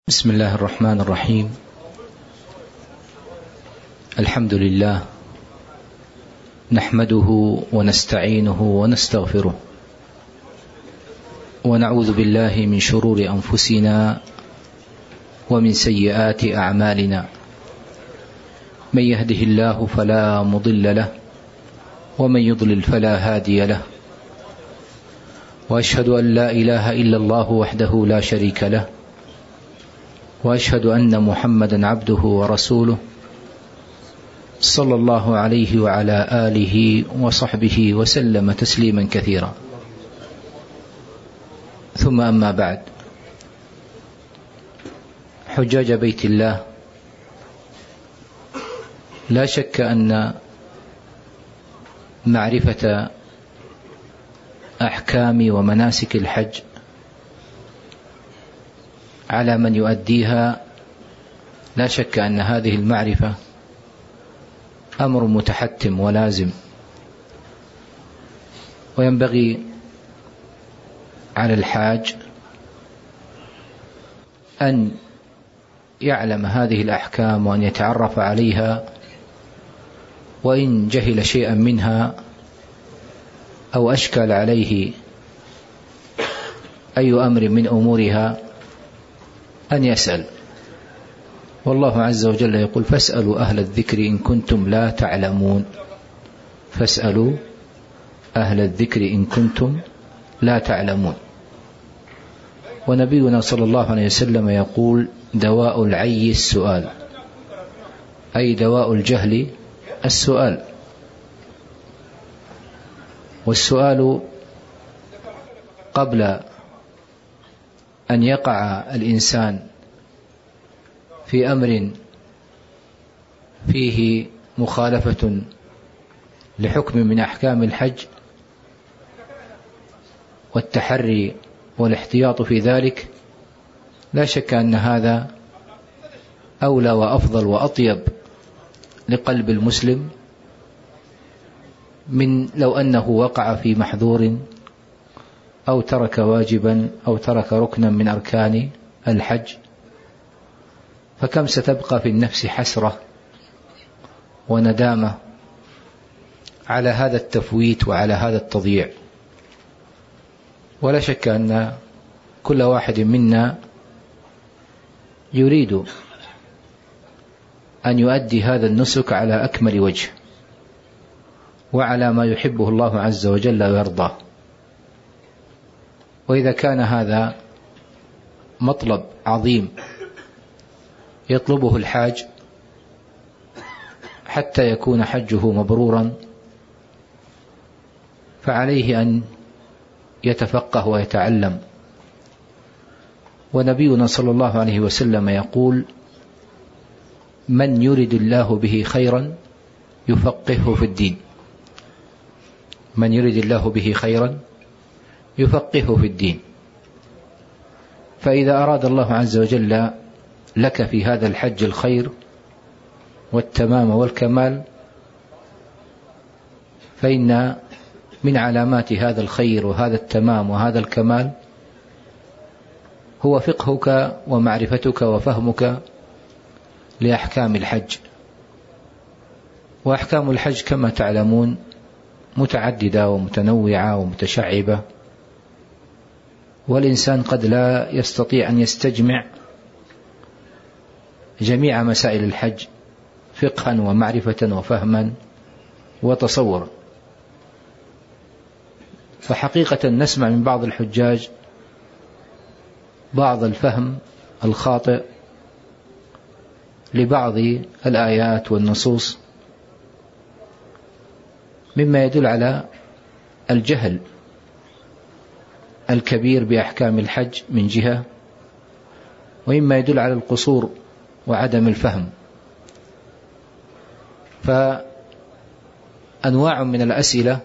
بسم الله الرحمن الرحيم. الحمد لله نحمده ونستعينه ونستغفره ونعوذ بالله من شرور أنفسنا ومن سيئات أعمالنا، من يهده الله فلا مضل له ومن يضلل فلا هادي له، وأشهد أن لا إله إلا الله وحده لا شريك له، وأشهد أن محمدا عبده ورسوله صلى الله عليه وعلى آله وصحبه وسلم تسليما كثيرا. ثم أما بعد، حجاج بيت الله، لا شك أن معرفة أحكام ومناسك الحج على من يؤديها، لا شك أن هذه المعرفة أمر متحتم ولازم، وينبغي على الحاج أن يعلم هذه الأحكام وأن يتعرف عليها، وإن جهل شيئا منها أو أشكل عليه أي أمر من أمورها أن يسأل. والله عز وجل يقول: فاسألوا أهل الذكر إن كنتم لا تعلمون. فاسألوا أهل الذكر إن كنتم لا تعلمون. ونبينا صلى الله عليه وسلم يقول: دواء العي السؤال، أي دواء الجهل السؤال. والسؤال قبل أن يقع الإنسان في أمر فيه مخالفة لحكم من أحكام الحج، والتحري والاحتياط في ذلك، لا شك أن هذا أولى وأفضل وأطيب لقلب المسلم من لو أنه وقع في محظور أو ترك واجبا أو ترك ركنا من أركان الحج، فكم ستبقى في النفس حسرة وندامة على هذا التفويت وعلى هذا التضييع. ولا شك أن كل واحد منا يريد أن يؤدي هذا النسك على أكمل وجه وعلى ما يحبه الله عز وجل ويرضاه. وإذا كان هذا مطلب عظيم يطلبه الحاج حتى يكون حجه مبرورا، فعليه أن يتفقه ويتعلم. ونبينا صلى الله عليه وسلم يقول: من يرد الله به خيرا يفقهه في الدين. من يرد الله به خيرا يفقهه في الدين. فإذا أراد الله عز وجل لك في هذا الحج الخير والتمام والكمال، فإن من علامات هذا الخير وهذا التمام وهذا الكمال هو فقهك ومعرفتك وفهمك لأحكام الحج. وأحكام الحج كما تعلمون متعددة ومتنوعة ومتشعبة، والإنسان قد لا يستطيع أن يستجمع جميع مسائل الحج فقها ومعرفة وفهما وتصورا. فحقيقة نسمع من بعض الحجاج بعض الفهم الخاطئ لبعض الآيات والنصوص، مما يدل على الجهل الكبير بأحكام الحج من جهة، ومما يدل على القصور وعدم الفهم. فأنواع من الأسئلة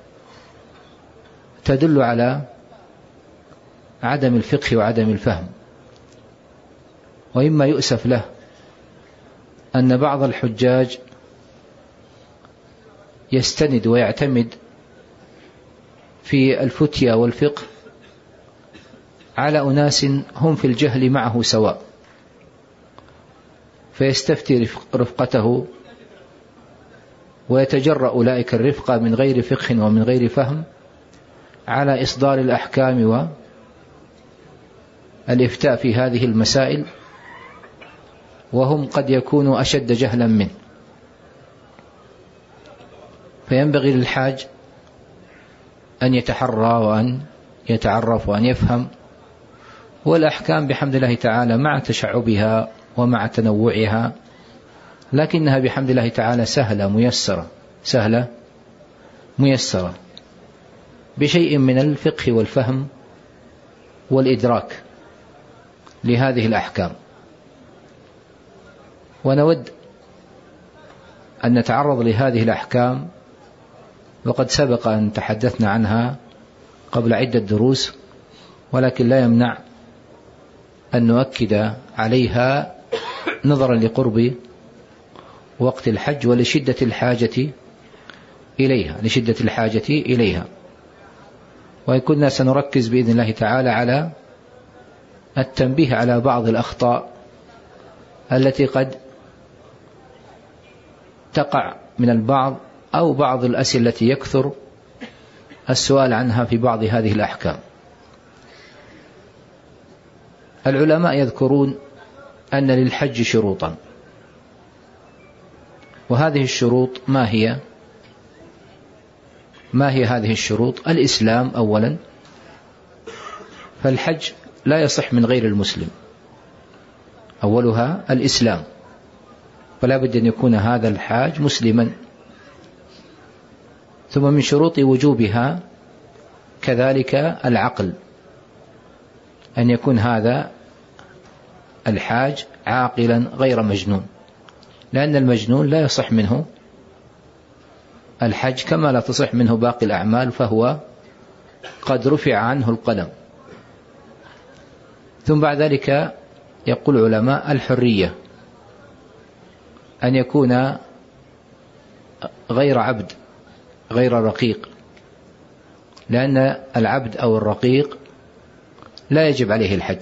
تدل على عدم الفقه وعدم الفهم. وإما يؤسف له أن بعض الحجاج يستند ويعتمد في الفتيا والفقه على أناس هم في الجهل معه سواء، فيستفتي رفقته ويتجرأ أولئك الرفقة من غير فقه ومن غير فهم على إصدار الأحكام والإفتاء في هذه المسائل، وهم قد يكونوا أشد جهلا منه. فينبغي للحاج أن يتحرى وأن يتعرف وأن يفهم. والأحكام بحمد الله تعالى مع تشعبها ومع تنوعها، لكنها بحمد الله تعالى سهلة ميسرة بشيء من الفقه والفهم والإدراك لهذه الأحكام. ونود أن نتعرض لهذه الأحكام، وقد سبق أن تحدثنا عنها قبل عدة دروس، ولكن لا يمنع أن نؤكد عليها نظرا لقرب وقت الحج ولشدة الحاجة إليها. وإن كنا سنركز بإذن الله تعالى على التنبيه على بعض الأخطاء التي قد تقع من البعض، أو بعض الأسئلة التي يكثر السؤال عنها في بعض هذه الأحكام. العلماء يذكرون أن للحج شروطا، وهذه الشروط ما هي هذه الشروط؟ الإسلام أولا، فالحج لا يصح من غير المسلم، أولها الإسلام، فلا بد أن يكون هذا الحاج مسلما. ثم من شروط وجوبها كذلك العقل، أن يكون هذا الحاج عاقلا غير مجنون، لأن المجنون لا يصح منه الحج كما لا تصح منه باقي الأعمال، فهو قد رفع عنه القلم. ثم بعد ذلك يقول العلماء الحرية، أن يكون غير عبد غير رقيق، لأن العبد أو الرقيق لا يجب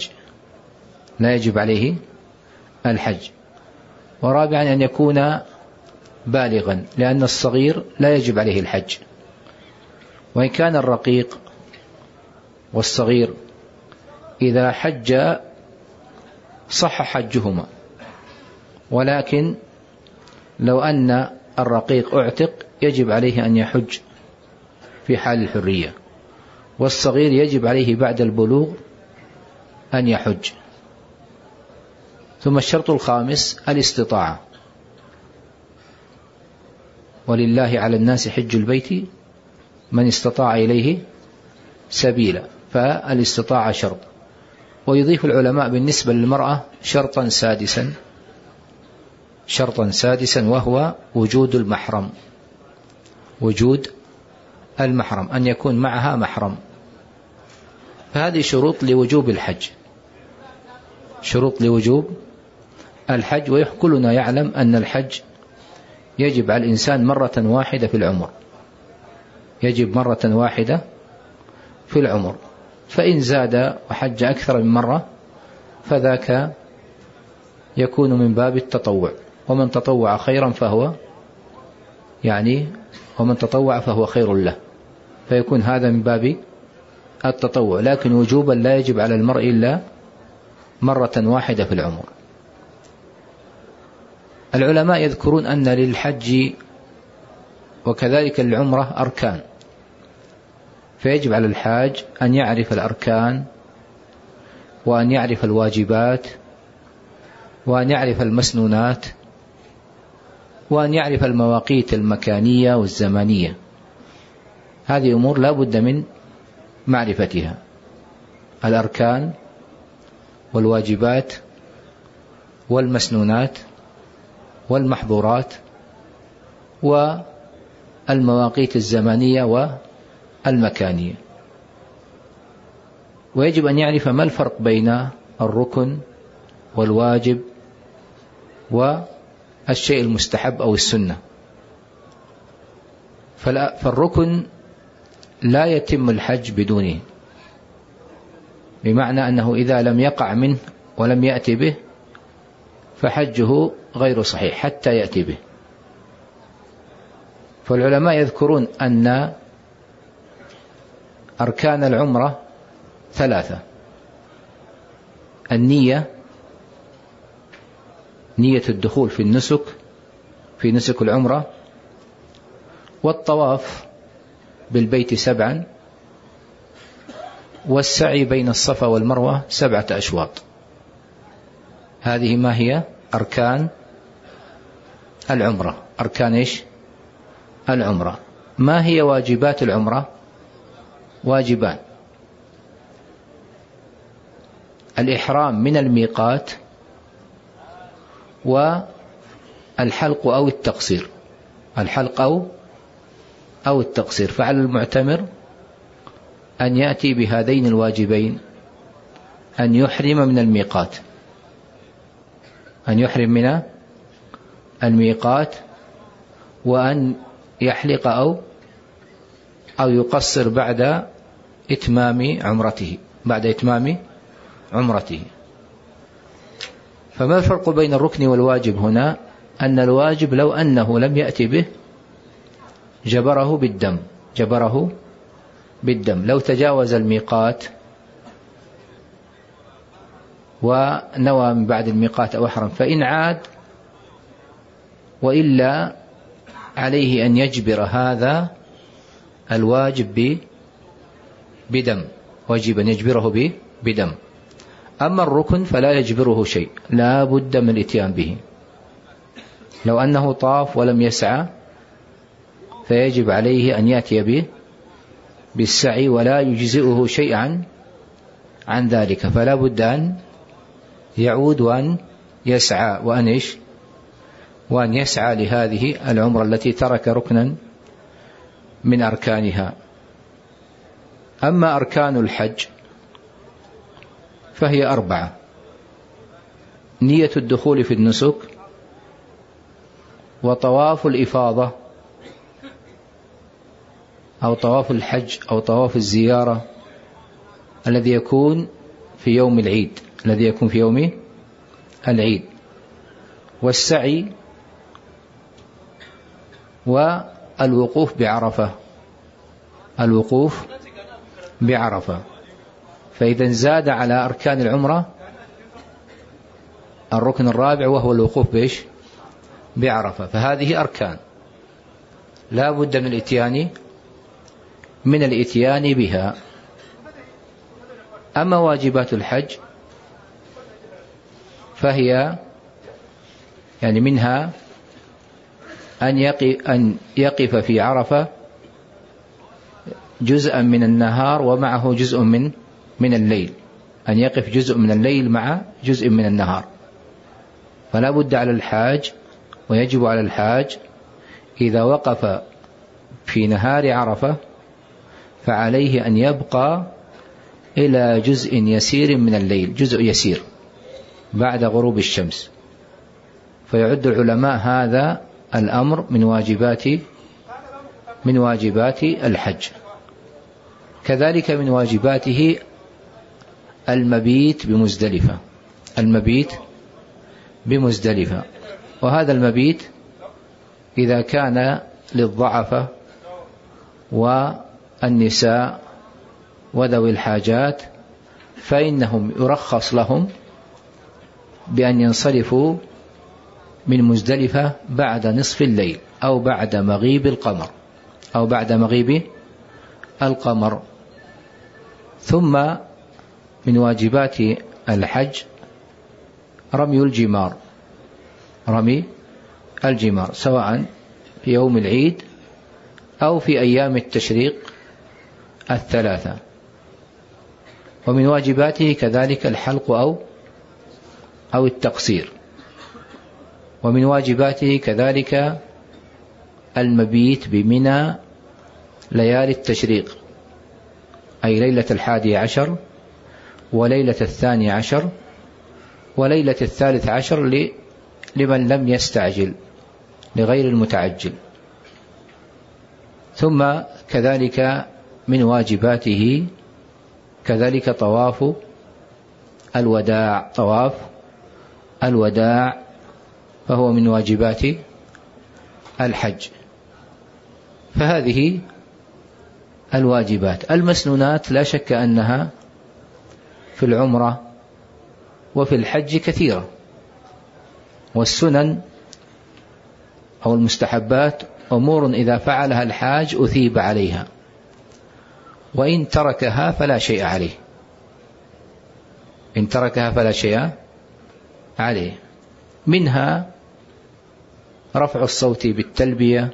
عليه الحج. ورابعا أن يكون بالغا، لأن الصغير لا يجب عليه الحج. وإن كان الرقيق والصغير إذا حج صح حجهما، ولكن لو أن الرقيق اعتق يجب عليه أن يحج في حال الحرية، والصغير يجب عليه بعد البلوغ أن يحج. ثم الشرط الخامس الاستطاعة، ولله على الناس حج البيت من استطاع إليه سبيلا، فالاستطاعة شرط. ويضيف العلماء بالنسبة للمرأة شرطا سادسا وهو وجود المحرم، أن يكون معها محرم. فهذه شروط لوجوب الحج. وكلنا يعلم أن الحج يجب على الإنسان مرة واحدة في العمر، فإن زاد وحج أكثر من مرة فذاك يكون من باب التطوع، ومن تطوع خيرا فهو خير له، فيكون هذا من باب التطوع. لكن وجوبا لا يجب على المرء إلا مرة واحدة في العمر. العلماء يذكرون أن للحج وكذلك للعمرة أركان، فيجب على الحاج أن يعرف الأركان، وأن يعرف الواجبات، وأن يعرف المسنونات، وأن يعرف المواقيت المكانية والزمانية. هذه أمور لا بد من معرفتها: الأركان والواجبات والمسنونات والمحظورات والمواقيت الزمانية والمكانية. ويجب أن يعرف ما الفرق بين الركن والواجب والشيء المستحب أو السنة. فالركن لا يتم الحج بدونه، بمعنى أنه إذا لم يقع منه ولم يأتي به فحجه غير صحيح حتى يأتي به. فالعلماء يذكرون أن أركان العمرة 3: النية، نية الدخول في النسك، في نسك العمرة، والطواف بالبيت 7، والسعي بين الصفا والمروة 7 أشواط. هذه ما هي أركان العمرة. أركان إيش؟ العمرة. ما هي واجبات العمرة؟ واجبان: الإحرام من الميقات، والحلق أو التقصير. الحلق أو التقصير. فعلى المعتمر أن يأتي بهذين الواجبين: أن يحرم من الميقات، أن يحرم من الميقات، وأن يحلق أو يقصر بعد إتمام عمرته. فما الفرق بين الركن والواجب هنا؟ أن الواجب لو أنه لم يأتي به جبره بالدم. لو تجاوز الميقات ونوى من بعد الميقات أو أحرم فإن عاد، وإلا عليه أن يجبر هذا الواجب بدم، واجبا يجبره بدم. أما الركن فلا يجبره شيء، لا بد من الاتيان به. لو أنه طاف ولم يسعى فيجب عليه أن يأتي به بالسعي، ولا يجزئه شيء عن ذلك، فلا بد أن يعود وأن يسعى وأن يسعى لهذه العمرة التي ترك ركنا من أركانها. أما أركان الحج فهي 4: نية الدخول في النسك، وطواف الإفاضة أو طواف الحج أو طواف الزيارة الذي يكون في يوم العيد، والسعي، والوقوف بعرفة. فإذا زاد على أركان العمرة الركن الرابع وهو الوقوف بعرفة. فهذه أركان لا بد من الإتيان بها. أما واجبات الحج فهي منها أن يقف في عرفة جزءا من النهار ومعه جزء من الليل، أن يقف جزء من الليل مع جزء من النهار. فلا بد على الحاج، ويجب على الحاج إذا وقف في نهار عرفة فعليه أن يبقى إلى جزء يسير من الليل، جزء يسير بعد غروب الشمس. فيعد العلماء هذا الأمر من واجبات الحج. كذلك من واجباته المبيت بمزدلفة. وهذا المبيت إذا كان للضعفة والنساء وذوي الحاجات فإنهم يرخص لهم بأن ينصرفوا من مزدلفة بعد نصف الليل أو بعد مغيب القمر. ثم من واجبات الحج رمي الجمار سواء في يوم العيد أو في أيام التشريق 3. ومن واجباته كذلك الحلق أو التقصير. ومن واجباته كذلك المبيت بمنى ليالي التشريق، أي ليلة 11 وليلة 12 وليلة 13 لمن لم يستعجل، لغير المتعجل. ثم كذلك من واجباته كذلك طواف الوداع فهو من واجبات الحج. فهذه الواجبات. المسنونات لا شك أنها في العمرة وفي الحج كثيرة، والسنن أو المستحبات أمور إذا فعلها الحاج أثيب عليها، وإن تركها فلا شيء عليه، إن تركها فلا شيء عليه. منها رفع الصوت بالتلبية،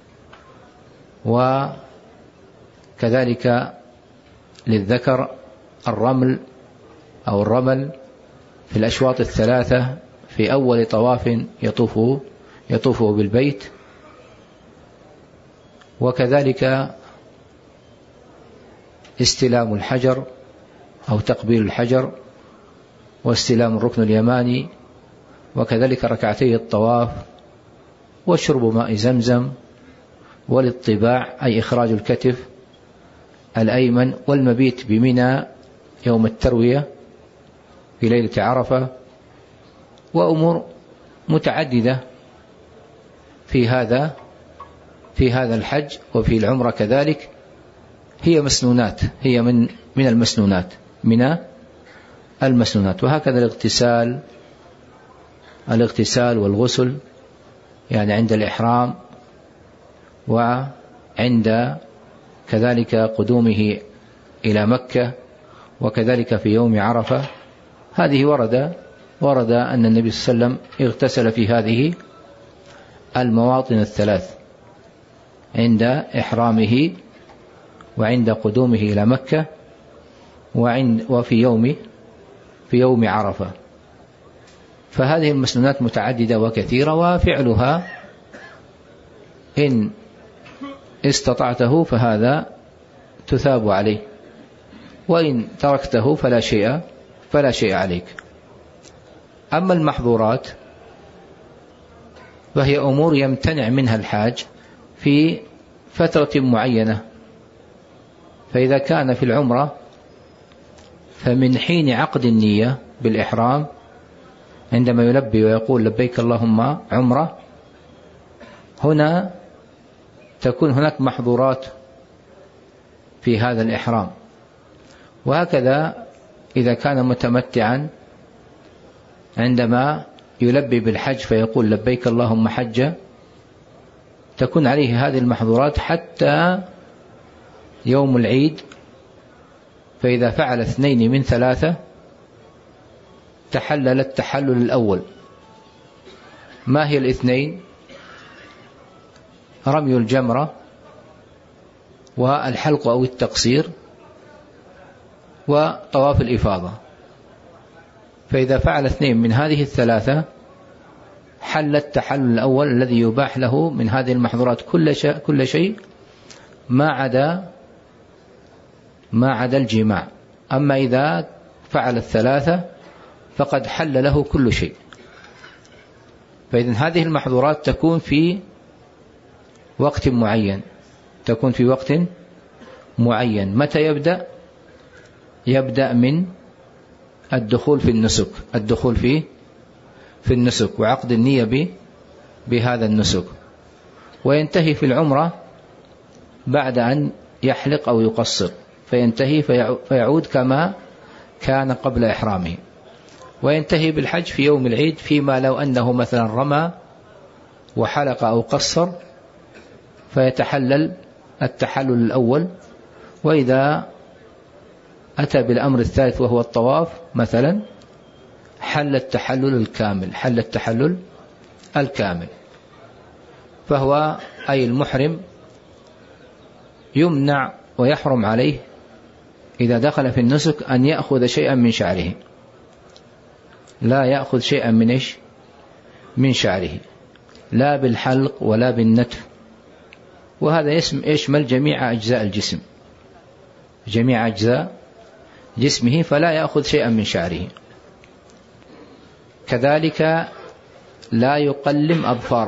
وكذلك للذكر الرمل أو الرمل في الأشواط الثلاثة في أول طواف يطوف بالبيت، وكذلك استلام الحجر أو تقبيل الحجر، واستلام الركن اليماني، وكذلك ركعتي الطواف، وشرب ماء زمزم، والاطباع أي إخراج الكتف الأيمن، والمبيت بمنى يوم التروية في ليلة عرفة، وأمور متعددة في هذا الحج وفي العمرة كذلك، هي مسنونات، هي من المسنونات. وهكذا الاغتسال والغسل، يعني عند الإحرام، وعند كذلك قدومه إلى مكة، وكذلك في يوم عرفة. هذه ورد أن النبي صلى الله عليه وسلم اغتسل في هذه المواطن الثلاث، عند إحرامه، وعند قدومه إلى مكة، وفي يوم عرفة. فهذه المسنونات متعددة وكثيرة، وفعلها إن استطعته فهذا تثاب عليه، وإن تركته فلا شيء عليك. أما المحظورات فهي أمور يمتنع منها الحاج في فترة معينة. فإذا كان في العمرة فمن حين عقد النية بالإحرام، عندما يلبي ويقول لبيك اللهم عمرة، هنا تكون هناك محظورات في هذا الإحرام. وهكذا إذا كان متمتعا عندما يلبي بالحج فيقول لبيك اللهم حجة، تكون عليه هذه المحظورات حتى يوم العيد. فإذا فعل 2 من 3 تحلل التحلل الأول. ما هي 2؟ رمي الجمرة، والحلق أو التقصير، وطواف الإفاضة. فإذا فعل 2 من هذه 3 حل التحلل الأول الذي يباح له من هذه المحظورات كل شيء ما عدا الجماع. أما إذا فعل 3 فقد حل له كل شيء. فإذن هذه المحظورات تكون في وقت معين. متى يبدأ من الدخول في النسك وعقد النية بهذا النسك، وينتهي في العمرة بعد أن يحلق أو يقصر، فينتهي فيعود كما كان قبل إحرامه، وينتهي بالحج في يوم العيد، فيما لو أنه مثلا رمى وحلق أو قصر فيتحلل التحلل الأول. وإذا أتى بالأمر الثالث وهو الطواف مثلا حل التحلل الكامل. فهو أي المحرم يمنع ويحرم عليه إذا دخل في النسك أن يأخذ شيئا من شعره، لا يأخذ شيئا من شعره، لا بالحلق ولا بالنتف. وهذا يشمل جميع أجزاء الجسم، جميع أجزاء جسمه، فلا يأخذ شيئا من شعره. كذلك لا يقلم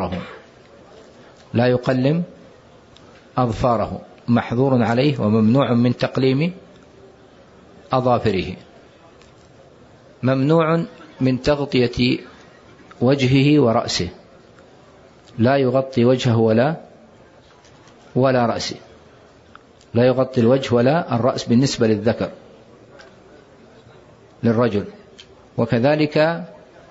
أظفاره، محظور عليه وممنوع من تقليم أظافره، ممنوع من تغطية وجهه ورأسه، لا يغطي وجهه ولا رأسه، لا يغطي الوجه ولا الرأس بالنسبة للذكر للرجل. وكذلك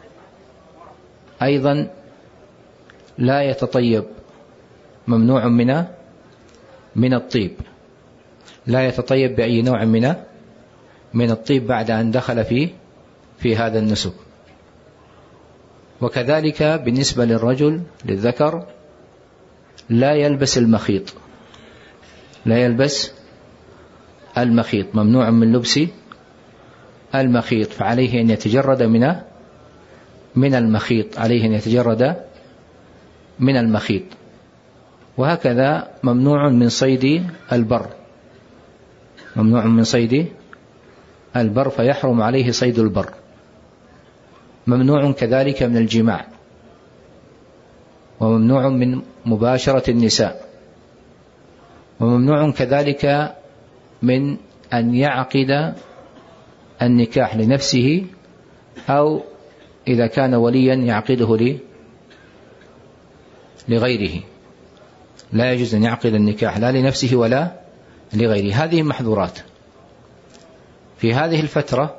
أيضا لا يتطيب، ممنوع من الطيب، لا يتطيب بأي نوع من الطيب بعد أن دخل في هذا النسك. وكذلك بالنسبة للرجل للذكر لا يلبس المخيط، لا يلبس المخيط، ممنوع من لبس المخيط، فعليه أن يتجرد من المخيط، عليه أن يتجرد من المخيط. وهكذا ممنوع من صيد البر، ممنوع من صيد البر فيحرم عليه صيد البر. ممنوع كذلك من الجماع، وممنوع من مباشرة النساء، وممنوع كذلك من أن يعقد النكاح لنفسه، أو إذا كان وليا يعقده لغيره. لا يجوز أن يعقد النكاح لا لنفسه ولا لغيره. هذه محظورات. في هذه الفترة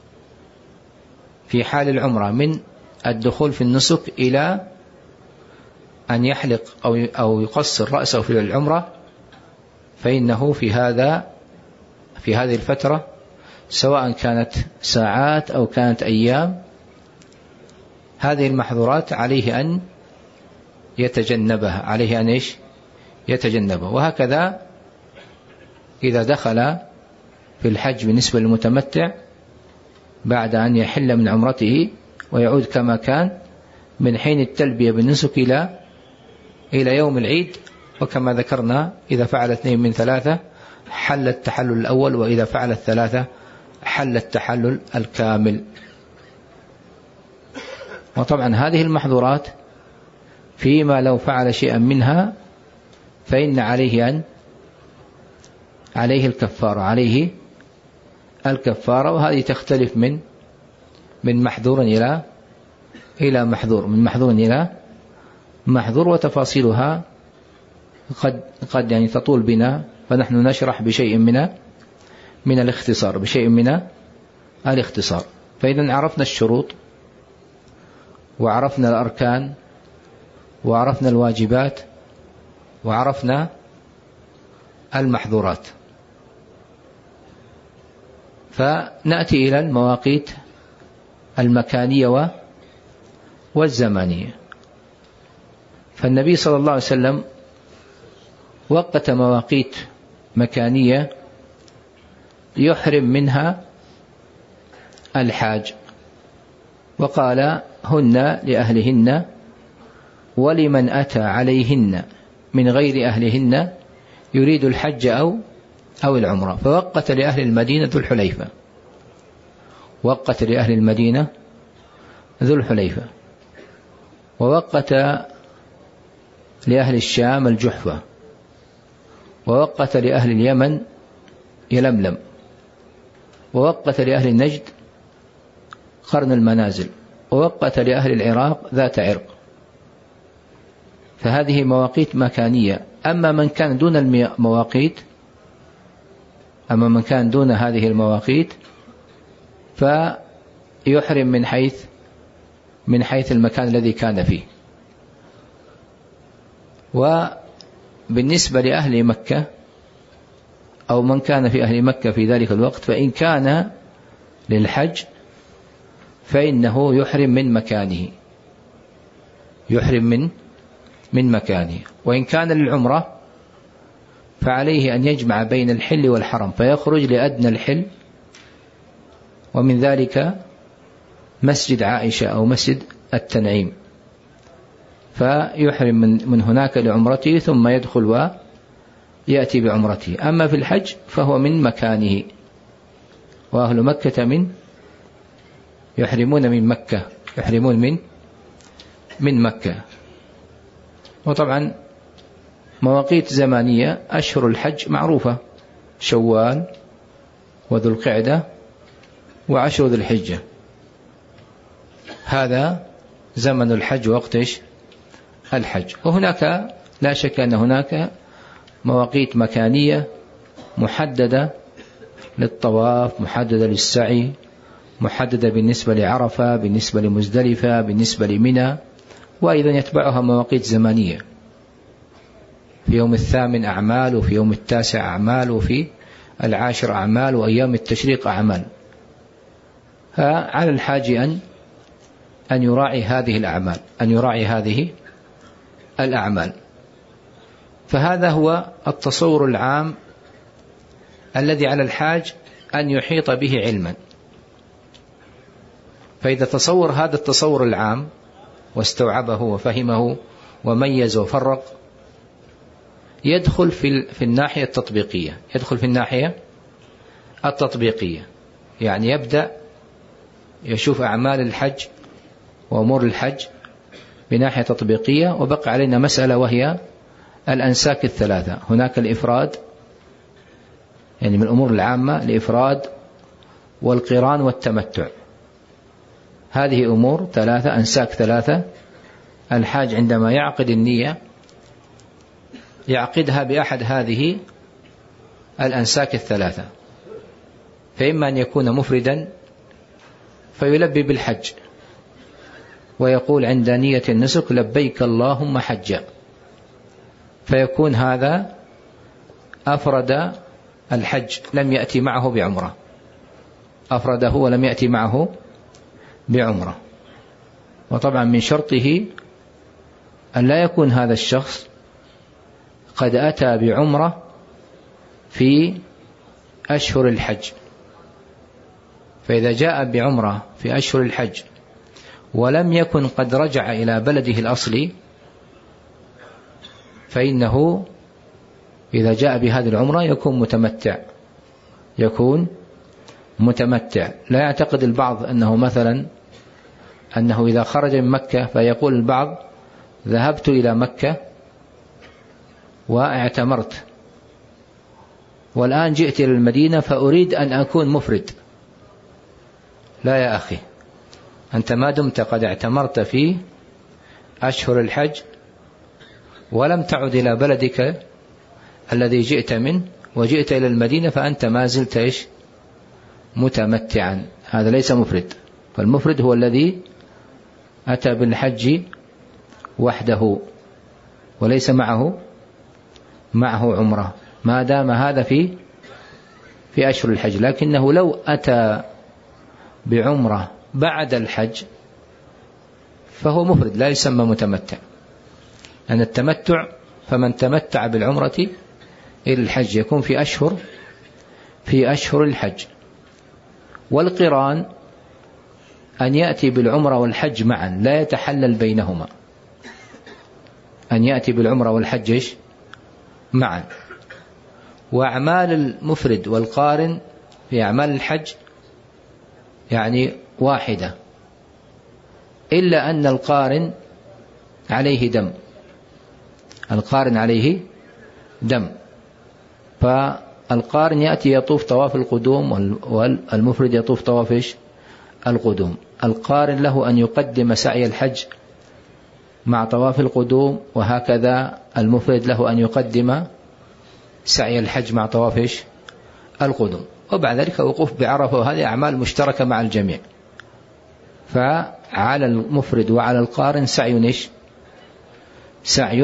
في حال العمرة من الدخول في النسك إلى أن يحلق أو يقصر رأسه في العمرة، فإنه في هذه الفترة سواء كانت ساعات أو كانت أيام، هذه المحظورات عليه أن يتجنبها، عليه أن يتجنبها. وهكذا إذا دخل في الحج بالنسبة للمتمتع بعد أن يحل من عمرته ويعود كما كان من حين التلبية بالنسك إلى يوم العيد. وكما ذكرنا إذا فعل 2 من 3 حل التحلل الأول، وإذا فعل 3 حل التحلل الكامل. وطبعا هذه المحظورات فيما لو فعل شيئا منها فإن عليه الكفارة، عليه الكفارة. وهذه تختلف من محظور إلى محظور، من محظور إلى محظور، وتفاصيلها قد يعني تطول بنا، فنحن نشرح بشيء من الاختصار، بشيء من الاختصار. فإذا عرفنا الشروط وعرفنا الأركان وعرفنا الواجبات وعرفنا المحظورات، فنأتي إلى المواقيت المكانية والزمانية. فالنبي صلى الله عليه وسلم وقت مواقيت مكانية يحرم منها الحاج، وقال هن لأهلهن ولمن أتى عليهن من غير أهلهن يريد الحج أو العمرة. فوقت لأهل المدينة ذو الحليفة، وقت لأهل المدينة ذو الحليفة، ووقت لأهل الشام الجحفة، ووقت لأهل اليمن يلملم، ووقت لأهل النجد قرن المنازل، ووقت لأهل العراق ذات عرق. فهذه مواقيت مكانية. أما من كان دون المواقيت، أما من كان دون هذه المواقيت فيحرم من حيث المكان الذي كان فيه. وبالنسبة لأهل مكة أو من كان في أهل مكة في ذلك الوقت، فإن كان للحج فإنه يحرم من مكانه، يحرم من مكانه. وإن كان للعمرة فعليه أن يجمع بين الحل والحرم، فيخرج لأدنى الحل، ومن ذلك مسجد عائشة أو مسجد التنعيم، فيحرم من هناك لعمرته ثم يدخل ويأتي بعمرته. أما في الحج فهو من مكانه، وأهل مكة يحرمون من مكة، يحرمون من مكة. وطبعا مواقيت زمانية أشهر الحج معروفة، شوال وذو القعدة وعشر ذي الحجة، هذا زمن الحج الحج. وهناك لا شك أن هناك مواقيت مكانية محددة للطواف، محددة للسعي، محددة بالنسبة لعرفة، بالنسبة لمزدلفة، بالنسبة لمنى، وأيضا يتبعها مواقيت زمنية، في يوم 8 أعمال، وفي يوم 9 أعمال، وفي 10 أعمال، وأيام التشريق أعمال. فعلى الحاج أن يراعي هذه الأعمال، أن يراعي هذه الأعمال. فهذا هو التصور العام الذي على الحاج أن يحيط به علما. فإذا تصور هذا التصور العام واستوعبه وفهمه وميز وفرق، يدخل في الناحية التطبيقية، يدخل في الناحية التطبيقية، يعني يبدأ يشوف أعمال الحج وأمور الحج بناحية تطبيقية. وبقى علينا مسألة وهي الأنساك الثلاثة. هناك الإفراد، يعني من الأمور العامة الإفراد والقران والتمتع، هذه أمور ثلاثة، أنساك ثلاثة. الحاج عندما يعقد النية يعقدها بأحد هذه الأنساك الثلاثة، فإما أن يكون مفردا فيلبي بالحج ويقول عند نية النسك لبيك اللهم حجا، فيكون هذا أفرد الحج، لم يأتي معه بعمرة، أفرده ولم يأتي معه بعمرة. وطبعا من شرطه أن لا يكون هذا الشخص قد أتى بعمرة في أشهر الحج، فإذا جاء بعمرة في أشهر الحج ولم يكن قد رجع إلى بلده الأصلي، فإنه إذا جاء بهذه العمرة يكون متمتع. لا يعتقد البعض أنه مثلا أنه إذا خرج من مكة فيقول البعض ذهبت إلى مكة واعتمرت والآن جئت إلى المدينة فأريد أن أكون مفرد. لا يا أخي، أنت ما دمت قد اعتمرت في أشهر الحج ولم تعد إلى بلدك الذي جئت منه وجئت إلى المدينة فأنت ما زلت متمتعا، هذا ليس مفرد. فالمفرد هو الذي أتى بالحج وحده وليس معه عمرة، ما دام هذا في أشهر الحج. لكنه لو أتى بعمرة بعد الحج فهو مفرد لا يسمى متمتع، أن التمتع فمن تمتع بالعمرة إلى الحج يكون في أشهر الحج. والقران أن يأتي بالعمرة والحج معا لا يتحلل بينهما، أن يأتي بالعمرة والحج معا. وأعمال المفرد والقارن في أعمال الحج يعني واحدة، إلا أن القارن عليه دم، فالقارن يأتي يطوف طواف القدوم والمفرد يطوف طواف القدوم. القارن له أن يقدم سعي الحج مع طواف القدوم، وهكذا المفرد له أن يقدم سعي الحج مع طواف القدوم، وبعد ذلك وقوف بعرفة، وهذه أعمال مشتركة مع الجميع. فعلى المفرد وعلى القارن سعي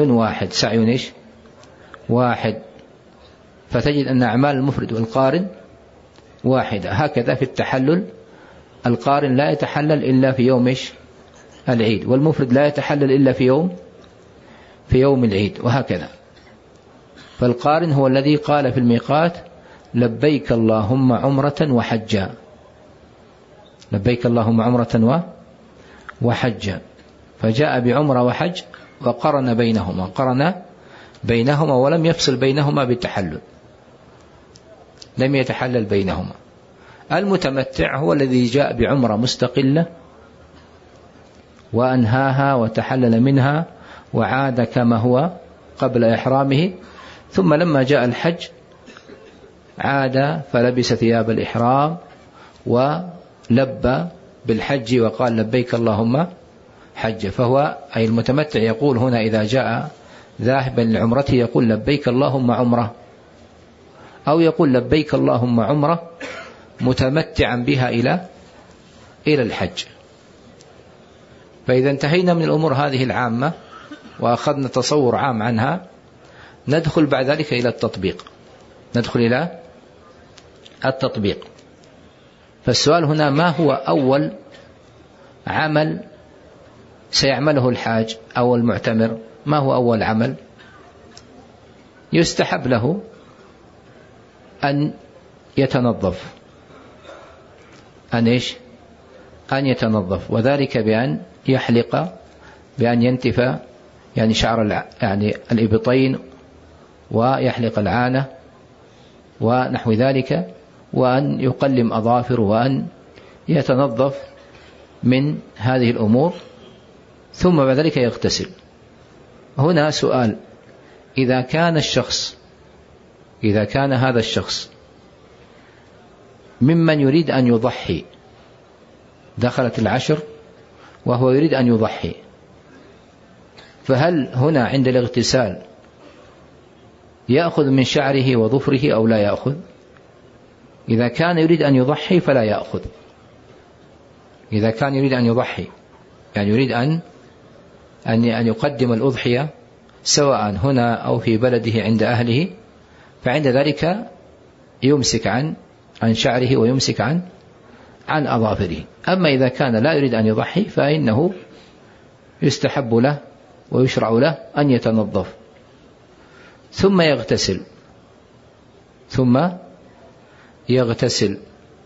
واحد، فتجد أن أعمال المفرد والقارن واحدة. هكذا في التحلل، القارن لا يتحلل إلا في يوم العيد، والمفرد لا يتحلل إلا في يوم العيد، وهكذا. فالقارن هو الذي قال في الميقات لبيك اللهم عمرة وحجا، لبيك اللهم عمرة وحجا، فجاء بعمرة وحج وقرن بينهما ولم يفصل بينهما بالتحلل، لم يتحلل بينهما. المتمتع هو الذي جاء بعمرة مستقلة وأنهاها وتحلل منها وعاد كما هو قبل إحرامه، ثم لما جاء الحج عاد فلبس ثياب الإحرام ولبى بالحج وقال لبيك اللهم حجه. فهو أي المتمتع يقول هنا إذا جاء ذاهبا لعمرته يقول لبيك اللهم عمره، أو يقول لبيك اللهم عمره متمتعا بها إلى الحج. فإذا انتهينا من الأمور هذه العامة وأخذنا تصور عام عنها، ندخل بعد ذلك إلى التطبيق. فالسؤال هنا: ما هو أول عمل سيعمله الحاج أو المعتمر؟ ما هو أول عمل؟ يستحب له أن يتنظف. أن يتنظف، وذلك بأن يحلق، بأن ينتف يعني شعر يعني الإبطين، ويحلق العانة ونحو ذلك، وأن يقلم أظافر، وأن يتنظف من هذه الأمور، ثم بعد ذلك يغتسل. هنا سؤال: إذا كان هذا الشخص ممن يريد أن يضحي، دخلت العشر وهو يريد أن يضحي، فهل هنا عند الاغتسال يأخذ من شعره وظفره أو لا يأخذ؟ إذا كان يريد أن يضحي فلا يأخذ. إذا كان يريد أن يضحي يعني يريد أن يقدم الأضحية سواء هنا أو في بلده عند أهله، فعند ذلك يمسك عن شعره ويمسك عن أظافره. أما إذا كان لا يريد أن يضحي فإنه يستحب له ويشرع له أن يتنظف ثم يغتسل.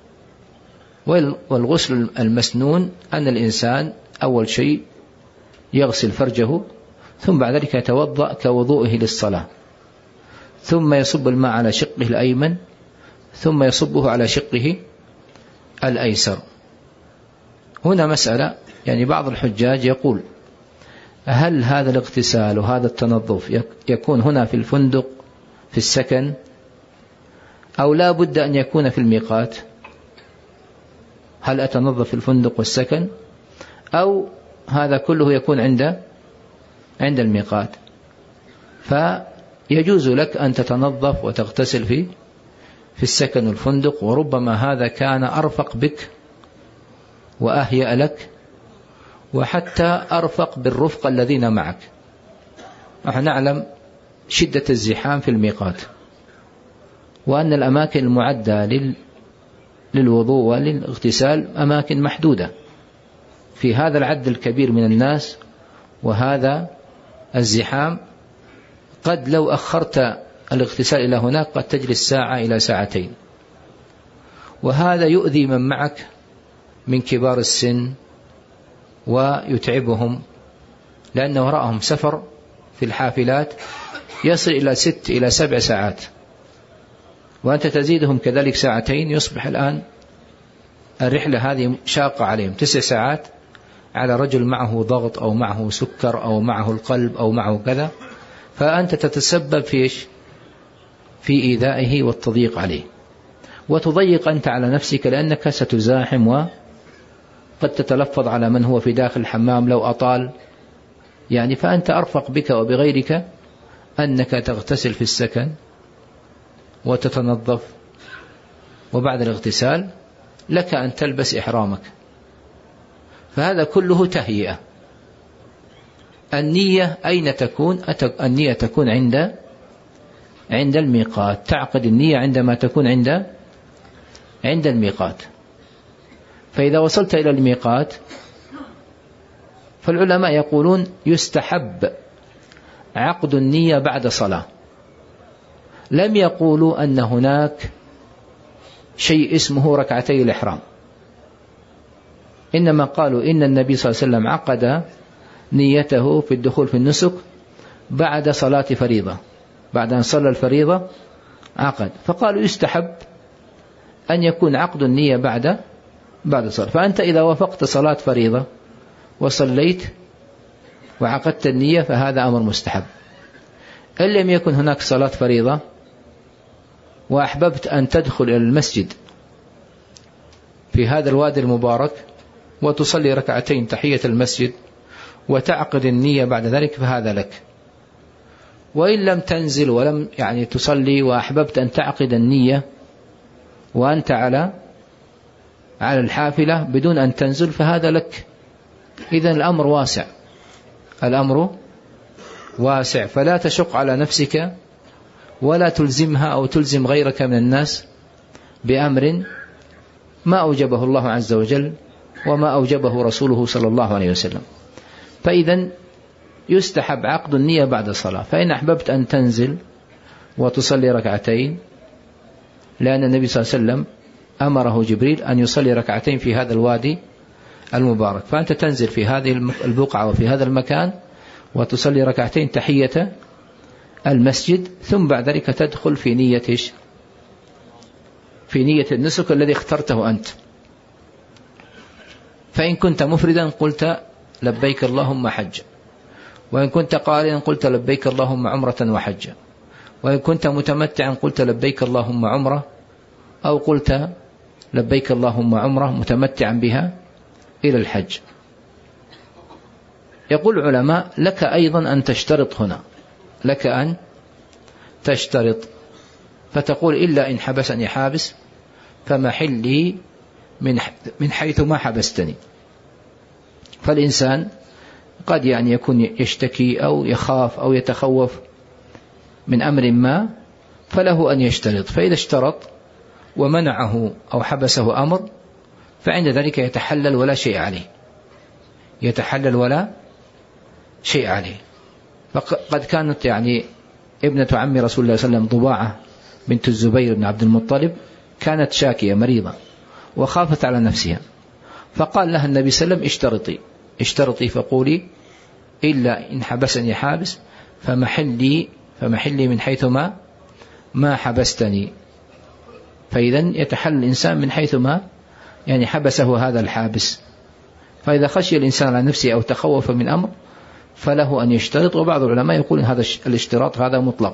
والغسل المسنون أن الإنسان أول شيء يغسل فرجه، ثم بعد ذلك يتوضأ كوضوئه للصلاة، ثم يصب الماء على شقه الأيمن، ثم يصبه على شقه الأيسر. هنا مسألة، يعني بعض الحجاج يقول: هل هذا الاغتسال وهذا التنظف يكون هنا في الفندق في السكن، أو لا بد أن يكون في الميقات؟ هل أتنظف في الفندق والسكن، أو هذا كله يكون عند الميقات؟ فيجوز لك أن تتنظف وتغتسل في السكن والفندق، وربما هذا كان أرفق بك وأهيأ لك، وحتى أرفق بالرفق الذين معك. نحن نعلم شدة الزحام في الميقات، وأن الأماكن المعدة للوضوء وللاغتسال أماكن محدودة. في هذا العدد الكبير من الناس وهذا الزحام، قد لو أخرت الاغتسال إلى هناك قد تجلس ساعة إلى ساعتين، وهذا يؤذي من معك من كبار السن ويتعبهم، لأن وراءهم سفر في الحافلات يصل إلى 6 إلى 7 ساعات، وأنت تزيدهم كذلك ساعتين، يصبح الآن الرحلة هذه شاقة عليهم. 9 ساعات على رجل معه ضغط أو معه سكر أو معه القلب أو معه كذا، فأنت تتسبب في إيذائه والتضييق عليه، وتضيق أنت على نفسك لأنك ستزاحم، وقد تتلفظ على من هو في داخل الحمام لو أطال، يعني فأنت أرفق بك وبغيرك أنك تغتسل في السكن وتتنظف، وبعد الاغتسال لك أن تلبس إحرامك. فهذا كله تهيئة. النية أين تكون؟ النية تكون عند الميقات. تعقد النية عندما تكون عند الميقات. فإذا وصلت إلى الميقات، فالعلماء يقولون يستحب عقد النية بعد صلاة. لم يقولوا أن هناك شيء اسمه ركعتي الإحرام، إنما قالوا إن النبي صلى الله عليه وسلم عقد نيته في الدخول في النسك بعد صلاة فريضة، بعد أن صلى الفريضة عقد، فقالوا يستحب أن يكون عقد النية بعد الصلاة. فأنت إذا وافقت صلاة فريضة وصليت وعقدت النية فهذا أمر مستحب. إن لم يكن هناك صلاة فريضة وأحببت أن تدخل إلى المسجد في هذا الوادي المبارك وتصلي ركعتين تحية المسجد وتعقد النية بعد ذلك فهذا لك. وإن لم تنزل ولم يعني تصلي وأحببت أن تعقد النية وأنت على الحافلة بدون أن تنزل فهذا لك. إذن الأمر واسع، الأمر واسع، فلا تشق على نفسك ولا تلزمها أو تلزم غيرك من الناس بأمر ما أوجبه الله عز وجل وما أوجبه رسوله صلى الله عليه وسلم. فإذا يستحب عقد النية بعد الصلاة. فإن أحببت أن تنزل وتصلي ركعتين، لأن النبي صلى الله عليه وسلم أمره جبريل أن يصلي ركعتين في هذا الوادي المبارك، فأنت تنزل في هذه البقعة وفي هذا المكان وتصلي ركعتين تحية المسجد، ثم بعد ذلك تدخل في نية النسك الذي اخترته أنت. فإن كنت مفردا قلت لبيك اللهم حج، وإن كنت قارنا قلت لبيك اللهم عمرة وحج، وإن كنت متمتعا قلت لبيك اللهم عمرة، أو قلت لبيك اللهم عمرة متمتعا بها إلى الحج. يقول العلماء لك أيضا أن تشترط هنا، لك أن تشترط فتقول إلا إن حبسني حابس فمحلي من حيث ما حبستني. فالإنسان قد يعني يكون يشتكي أو يخاف أو يتخوف من أمر ما، فله أن يشترط. فإذا اشترط ومنعه أو حبسه أمر فعند ذلك يتحلل ولا شيء عليه، يتحلل ولا شيء عليه. فقد كانت يعني ابنة عم رسول الله صلى الله عليه وسلم ضباعة بنت الزبير بن عبد المطلب كانت شاكية مريضة وخافت على نفسها، فقال لها النبي صلى الله عليه وسلم اشترطي فقولي إلا إن حبسني حابس فمحلي من حيث ما حبستني. فإذا يتحل الإنسان من حيث ما يعني حبسه هذا الحابس. فإذا خشي الإنسان على نفسه أو تخوف من أمر فله أن يشترط. وبعض العلماء يقول هذا الاشتراط هذا مطلق.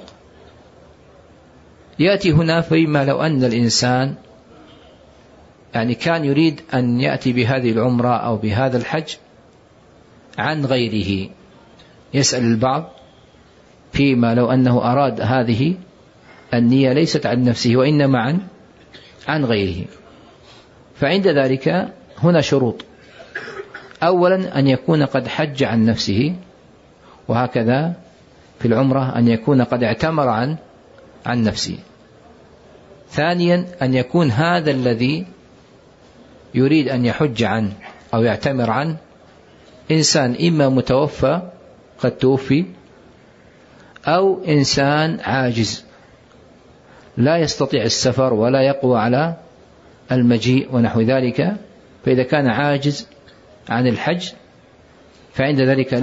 يأتي هنا فيما لو أن الإنسان يعني كان يريد أن يأتي بهذه العمرة أو بهذا الحج عن غيره، يسأل البعض فيما لو أنه أراد هذه النية ليست عن نفسه وإنما عن غيره. فعند ذلك هنا شروط. أولا أن يكون قد حج عن نفسه، وهكذا في العمرة أن يكون قد اعتمر عن نفسه. ثانيا أن يكون هذا الذي يريد أن يحج عنه أو يعتمر عنه إنسان إما متوفى قد توفي، أو إنسان عاجز لا يستطيع السفر ولا يقوى على المجيء ونحو ذلك. فإذا كان عاجز عن الحج فعند ذلك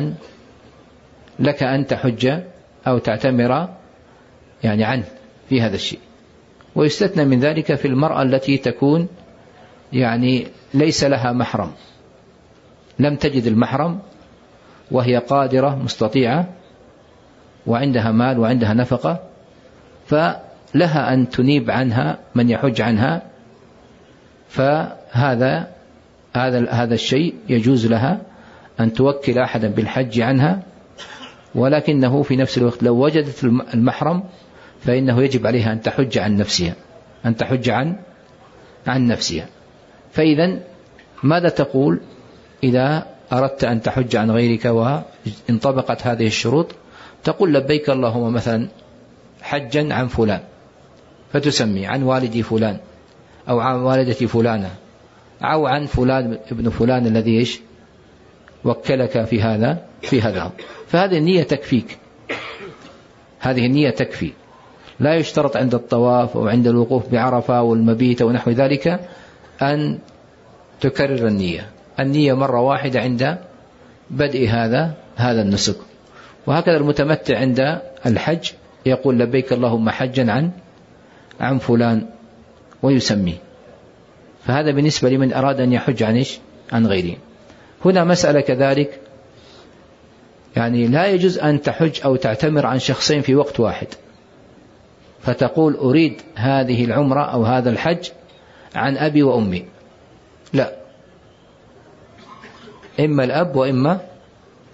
لك أن تحج أو تعتمر يعني عنه في هذا الشيء. ويستثنى من ذلك في المرأة التي تكون يعني ليس لها محرم، لم تجد المحرم وهي قادرة مستطيعة وعندها مال وعندها نفقة، فلها أن تنيب عنها من يحج عنها. فهذا الشيء يجوز لها أن توكل أحدا بالحج عنها، ولكنه في نفس الوقت لو وجدت المحرم فإنه يجب عليها أن تحج عن نفسها، أن تحج عن نفسها. فإذا ماذا تقول إذا أردت أن تحج عن غيرك وانطبقت هذه الشروط؟ تقول لبيك اللهم مثلا حجا عن فلان، فتسمي عن والدي فلان أو عن والدتي فلانة أو عن فلان ابن فلان الذي وكلك في هذا. فهذه النية تكفيك، هذه النية تكفي. لا يشترط عند الطواف أو عند الوقوف بعرفة والمبيت ونحو ذلك أن تكرر النية مرة واحدة عند بدء هذا النسك. وهكذا المتمتع عند الحج يقول لبيك اللهم حجا عن فلان ويسميه. فهذا بالنسبة لمن أراد أن يحج عن غيره. هنا مسألة كذلك، يعني لا يجوز أن تحج أو تعتمر عن شخصين في وقت واحد، فتقول أريد هذه العمرة أو هذا الحج عن أبي وأمي. لا، إما الأب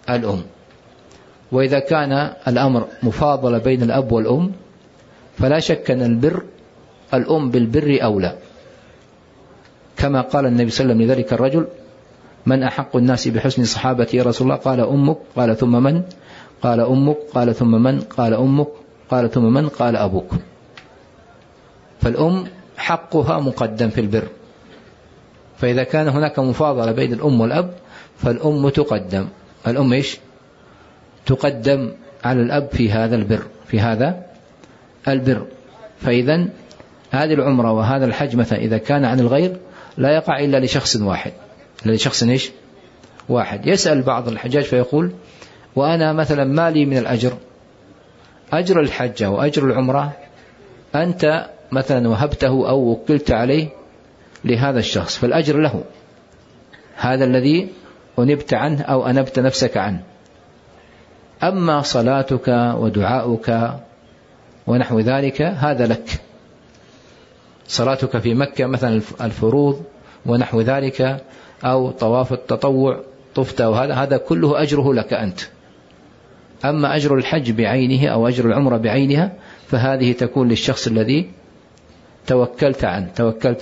الأم. وإذا كان الأمر مفاضلة بين الأب والأم فلا شك أن البر الأم بالبر أولى، كما قال النبي صلى الله عليه وسلم لذلك الرجل: من أحق الناس بحسن صحابتي يا رسول الله؟ قال أمك. قال ثم من؟ قال أمك. قال ثم من؟ قال أمك. قال ثم من؟ قال أبوك. فالأم حقها مقدم في البر، فإذا كان هناك مفاضلة بين الأم والأب فالأم تقدم. الأم إيش؟ تقدم على الأب في هذا البر، في هذا البر. فإذا هذه العمرة وهذا الحج مثلا إذا كان عن الغير لا يقع إلا لشخص واحد، إلا لشخص إيش؟ واحد. يسأل بعض الحجاج فيقول: وأنا مثلا ما لي من الأجر، أجر الحجة وأجر العمرة أنت مثلا وهبته أو وكلت عليه لهذا الشخص فالأجر له، هذا الذي أنبت عنه أو أنبت نفسك عنه. أما صلاتك ودعاؤك ونحو ذلك هذا لك، صلاتك في مكة مثلا الفروض ونحو ذلك أو طواف التطوع طفت، هذا كله أجره لك أنت. أما أجر الحج بعينه أو أجر العمرة بعينها فهذه تكون للشخص الذي توكلت عنه.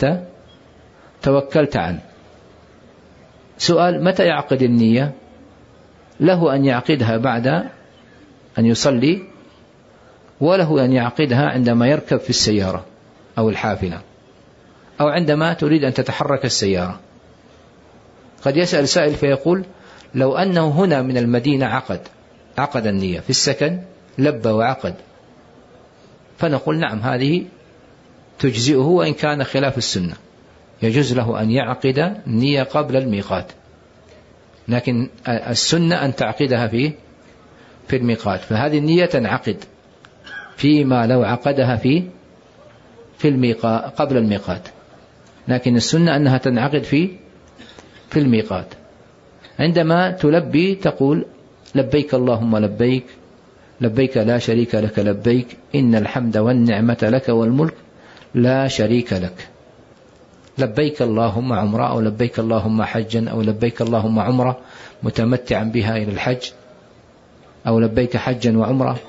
توكلت عنه. سؤال: متى يعقد النية؟ له أن يعقدها بعد أن يصلي، وله أن يعقدها عندما يركب في السيارة أو الحافلة، أو عندما تريد أن تتحرك السيارة. قد يسأل سائل فيقول: لو أنه هنا من المدينة عقد النية في السكن، لبى وعقد، فنقول: نعم، هذه تجزئه وإن كان خلاف السنة، يجوز له أن يعقد النية قبل الميقات، لكن السنة أن تعقدها في الميقات. فهذه النية تنعقد فيما لو عقدها في الميقات قبل الميقات، لكن السنة أنها تنعقد في الميقات. عندما تلبي تقول: لبيك اللهم لبيك، لبيك لا شريك لك لبيك، إن الحمد والنعمة لك والملك لا شريك لك. لبيك اللهم عمرة، أو لبيك اللهم حجا، أو لبيك اللهم عمرة متمتعا بها إلى الحج، أو لبيك حجا وعمرة،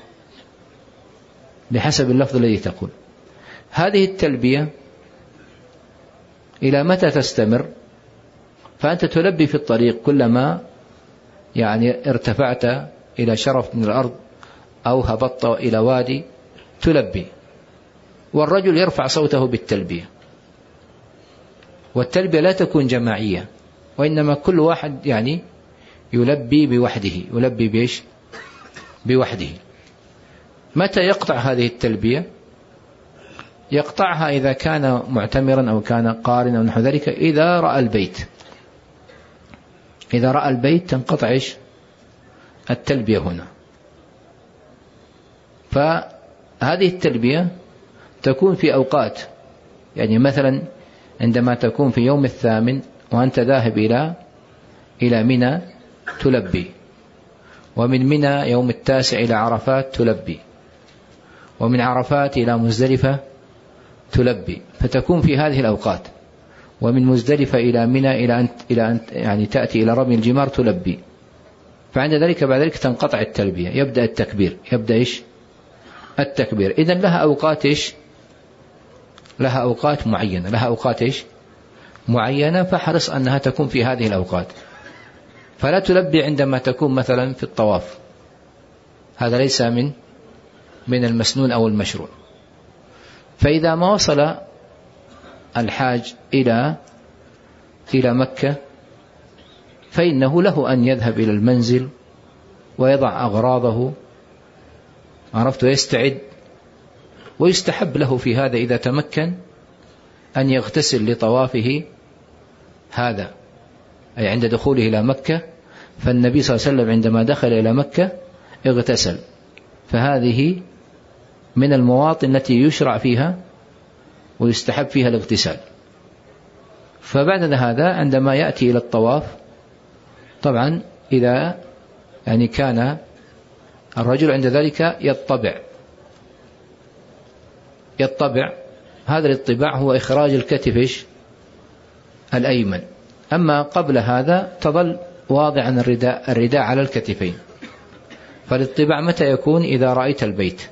بحسب اللفظ الذي تقول. هذه التلبية إلى متى تستمر؟ فأنت تلبي في الطريق، كلما ارتفعت إلى شرف من الأرض أو هبطت إلى وادي تلبي. والرجل يرفع صوته بالتلبية، والتلبية لا تكون جماعية، وإنما كل واحد يلبي بوحده. يلبي بإيش؟ بوحده. متى يقطع هذه التلبية؟ يقطعها إذا كان معتمرا أو كان قارنا أو نحو ذلك. إذا رأى البيت، إذا رأى البيت تنقطع التلبية هنا. فهذه التلبية تكون في أوقات، مثلا عندما تكون في يوم 8 وأنت ذاهب إلى منى تلبي، ومن منى يوم 9 إلى عرفات تلبي، ومن عرفات إلى مزدلفة تلبي، فتكون في هذه الأوقات. ومن مزدلفة إلى منى إلى أن تأتي إلى رمي الجمار تلبي. فعند ذلك بعد ذلك تنقطع التلبية، يبدأ التكبير. التكبير. إذن لها أوقات لها أوقات معينة، فحرص أنها تكون في هذه الأوقات. فلا تلبي عندما تكون مثلا في الطواف، هذا ليس من المسنون أو المشروع. فإذا ما وصل الحاج إلى مكة فإنه له أن يذهب إلى المنزل ويضع أغراضه، ويستعد. ويستحب له في هذا إذا تمكن أن يغتسل لطوافه هذا، أي عند دخوله إلى مكة. فالنبي صلى الله عليه وسلم عندما دخل إلى مكة اغتسل، فهذه من المواطن التي يشرع فيها ويستحب فيها الاغتسال. فبعد هذا عندما يأتي إلى الطواف، طبعا إذا كان الرجل عند ذلك يطبع، هذا الاطباع هو إخراج الكتف الأيمن. أما قبل هذا تظل واضعا الرداء على الكتفين. فالاطباع متى يكون؟ إذا رأيت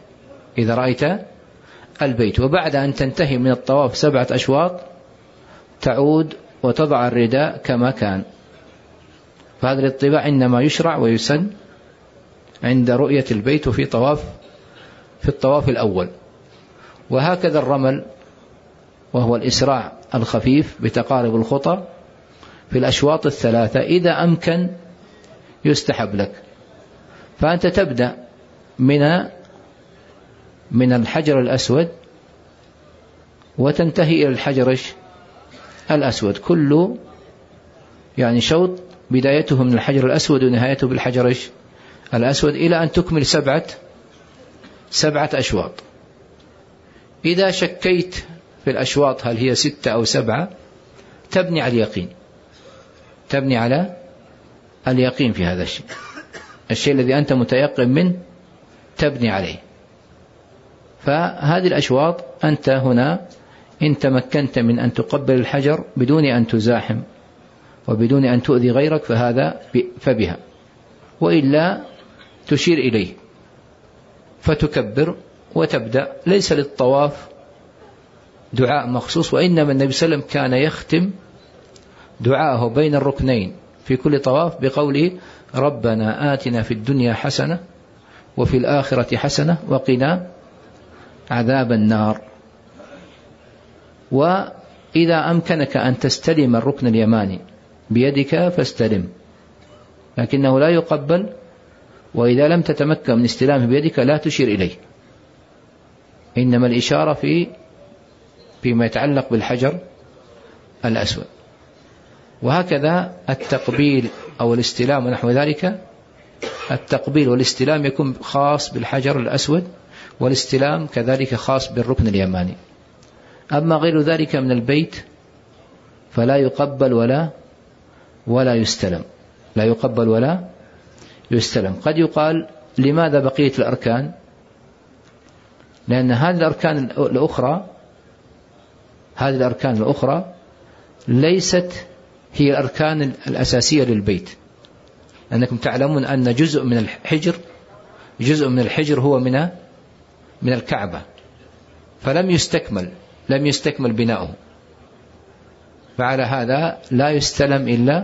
البيت. وبعد أن تنتهي من الطواف 7 أشواط تعود وتضع الرداء كما كان. فهذا الاطباع إنما يشرع ويسن عند رؤية البيت في الطواف الأول. وهكذا الرمل، وهو الإسراع الخفيف بتقارب الخطى في الأشواط 3 إذا أمكن يستحب لك. فأنت تبدأ من الحجر الأسود وتنتهي إلى الحجر الأسود، كل يعني شوط بدايته من الحجر الأسود ونهايته بالحجر الأسود إلى أن تكمل 7 أشواط. إذا شكيت في الأشواط هل هي 6 أو 7 تبني على اليقين في هذا الشيء الذي أنت متيقن منه تبني عليه. فهذه الأشواط أنت هنا إن تمكنت من أن تقبل الحجر بدون أن تزاحم وبدون أن تؤذي غيرك فبها، وإلا تشير إليه فتكبر وتبدأ. ليس للطواف دعاء مخصوص، وإنما النبي صلى الله عليه وسلم كان يختم دعاءه بين الركنين في كل طواف بقوله ربنا آتنا في الدنيا حسنة وفي الآخرة حسنة وقنا عذاب النار. وإذا أمكنك أن تستلم الركن اليماني بيدك فاستلم، لكنه لا يقبل. وإذا لم تتمكن من استلامه بيدك لا تشير إليه، إنما الإشارة فيما يتعلق بالحجر الأسود. وهكذا التقبيل أو الاستلام ونحو ذلك، التقبيل والاستلام يكون خاص بالحجر الأسود، والاستلام كذلك خاص بالركن اليماني. أما غير ذلك من البيت فلا يقبل ولا يستلم، لا يقبل ولا يستلم. قد يقال لماذا بقية الأركان؟ لأن هذه الأركان الأخرى ليست هي الأركان الأساسية للبيت. أنكم تعلمون أن جزء من الحجر هو من الكعبة، فلم يستكمل بناؤه. فعلى هذا لا يستلم إلا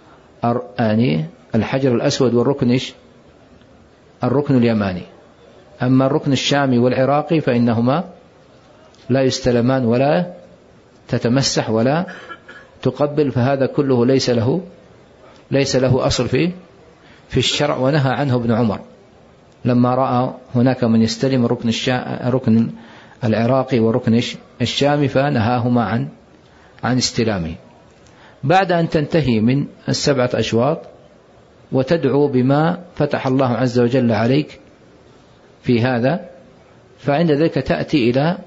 الحجر الأسود الركن اليماني. أما الركن الشامي والعراقي فإنهما لا يستلمان ولا تتمسح ولا تقبل، فهذا كله ليس له أصل في الشرع. ونهى عنه ابن عمر لما رأى هناك من يستلم الركن العراقي والركن الشامي فنهاهما عن استلامه. بعد أن تنتهي من 7 أشواط وتدعو بما فتح الله عز وجل عليك في هذا، فعند ذلك تأتي إلى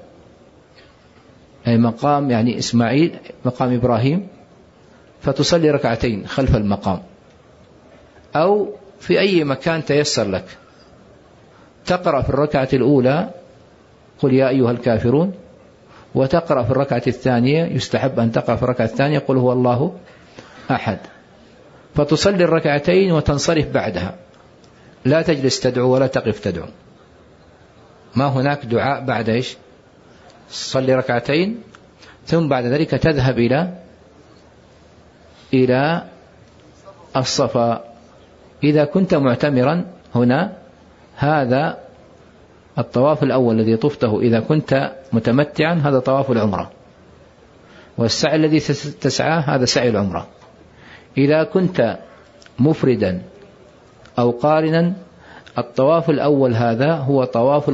مقام إسماعيل، مقام إبراهيم، فتصلي ركعتين خلف المقام أو في أي مكان تيسر لك. تقرأ في الركعة الأولى قل يا أيها الكافرون، وتقرأ في الركعة الثانية، يستحب أن تقرأ في الركعة الثانية قل هو الله أحد. فتصلي الركعتين وتنصرف بعدها، لا تجلس تدعو ولا تقف تدعو، ما هناك دعاء بعد صلي ركعتين ثم بعد ذلك تذهب إلى الصفا. إذا كنت معتمرا هنا، هذا الطواف الأول الذي طفته إذا كنت متمتعا هذا طواف العمرة، والسعي الذي تسعاه هذا سعي العمرة. إذا كنت مفردا أو قارنا الطواف الأول هذا هو طواف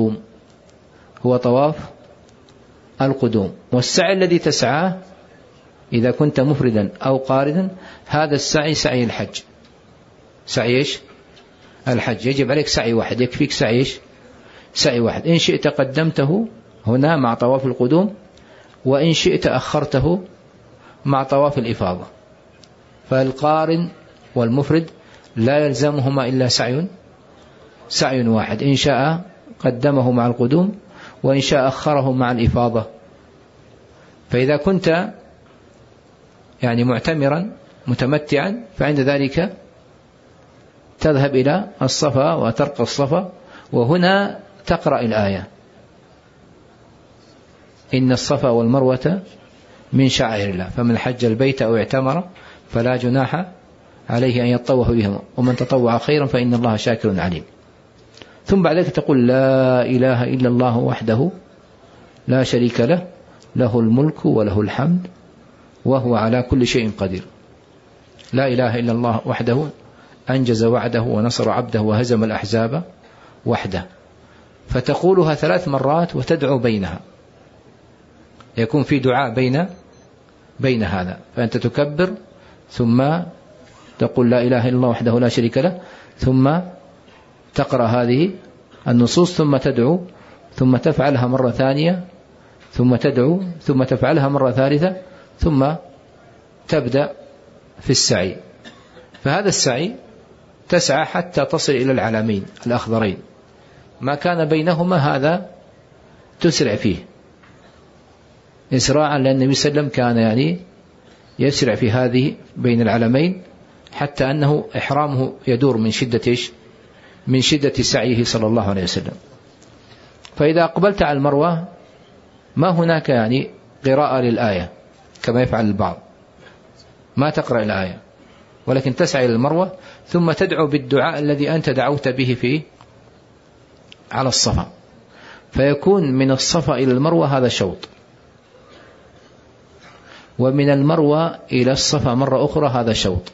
القدوم، والسعي الذي تسعاه إذا كنت مفردا أو قارنا هذا السعي سعي الحج. سعي الحج يجب عليك سعي واحد، يكفيك سعي واحد. إن شئت قدمته هنا مع طواف القدوم، وإن شئت أخرته مع طواف الإفاضة. فالقارن والمفرد لا يلزمهما إلا سعي واحد، إن شاء قدمه مع القدوم وإن شاء أخره مع الإفاضة. فإذا كنت معتمرا متمتعا، فعند ذلك تذهب إلى الصفا وترقى الصفا، وهنا تقرأ الآية: إن الصفا والمروة من شعائر الله، فمن حج البيت أو اعتمر فلا جناح عليه أن يطوف بهما، ومن تطوع خيرا فإن الله شاكر عليم. ثم بعد ذلك تقول: لا إله إلا الله وحده لا شريك له، له الملك وله الحمد وهو على كل شيء قدير. لا إله إلا الله وحده أنجز وعده ونصر عبده وهزم الأحزاب وحده. فتقولها 3 مرات وتدعو بينها، يكون في دعاء بين هذا، فأنت تكبر ثم تقول لا إله إلا الله وحده لا شريك له، ثم تقرأ هذه النصوص، ثم تدعو، ثم تفعلها مرة ثانية، ثم تدعو، ثم تفعلها مرة ثالثة، ثم تبدأ في السعي. فهذا السعي تسعى حتى تصل إلى العلمين الأخضرين، ما كان بينهما هذا تسرع فيه إسراعا، لأن النبي صلى الله عليه وسلم كان يسرع في هذه بين العلمين، حتى أنه إحرامه يدور من شدة سعيه صلى الله عليه وسلم. فإذا أقبلت على المروة ما هناك قراءة للآية كما يفعل البعض، ما تقرأ الآية، ولكن تسعى إلى المروة ثم تدعو بالدعاء الذي أنت دعوت به على الصفا، فيكون من الصفا إلى المروة هذا شوط، ومن المروة إلى الصفا مرة أخرى هذا شوط،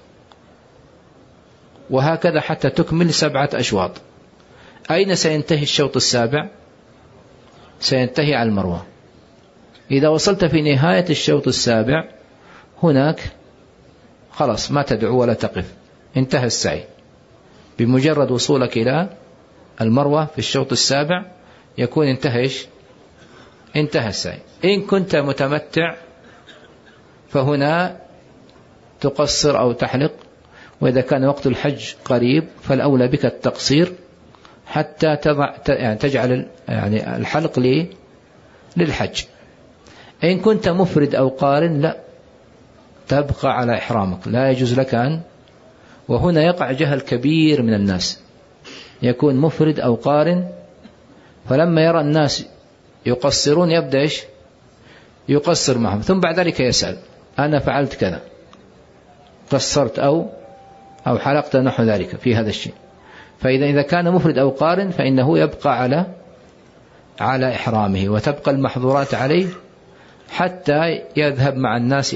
وهكذا حتى تكمل 7 أشواط. أين سينتهي الشوط السابع؟ سينتهي على المروة. إذا وصلت في نهاية الشوط السابع هناك خلاص ما تدعو ولا تقف، انتهى السعي. بمجرد وصولك إلى المروة في الشوط السابع يكون انتهى السعي. إن كنت متمتع فهنا تقصر أو تحلق، وإذا كان وقت الحج قريب فالأولى بك التقصير حتى تجعل الحلق للحج. إن كنت مفرد أو قارن لا، تبقى على إحرامك، لا يجوز لك وهنا يقع جهل كبير من الناس، يكون مفرد أو قارن، فلما يرى الناس يقصرون يبدأ يقصر معهم، ثم بعد ذلك يسأل: أنا فعلت كذا، قصرت أو حلقت نحو ذلك في هذا الشيء. فإذا كان مفرد أو قارن فإنه يبقى على إحرامه، وتبقى المحظورات عليه حتى يذهب مع الناس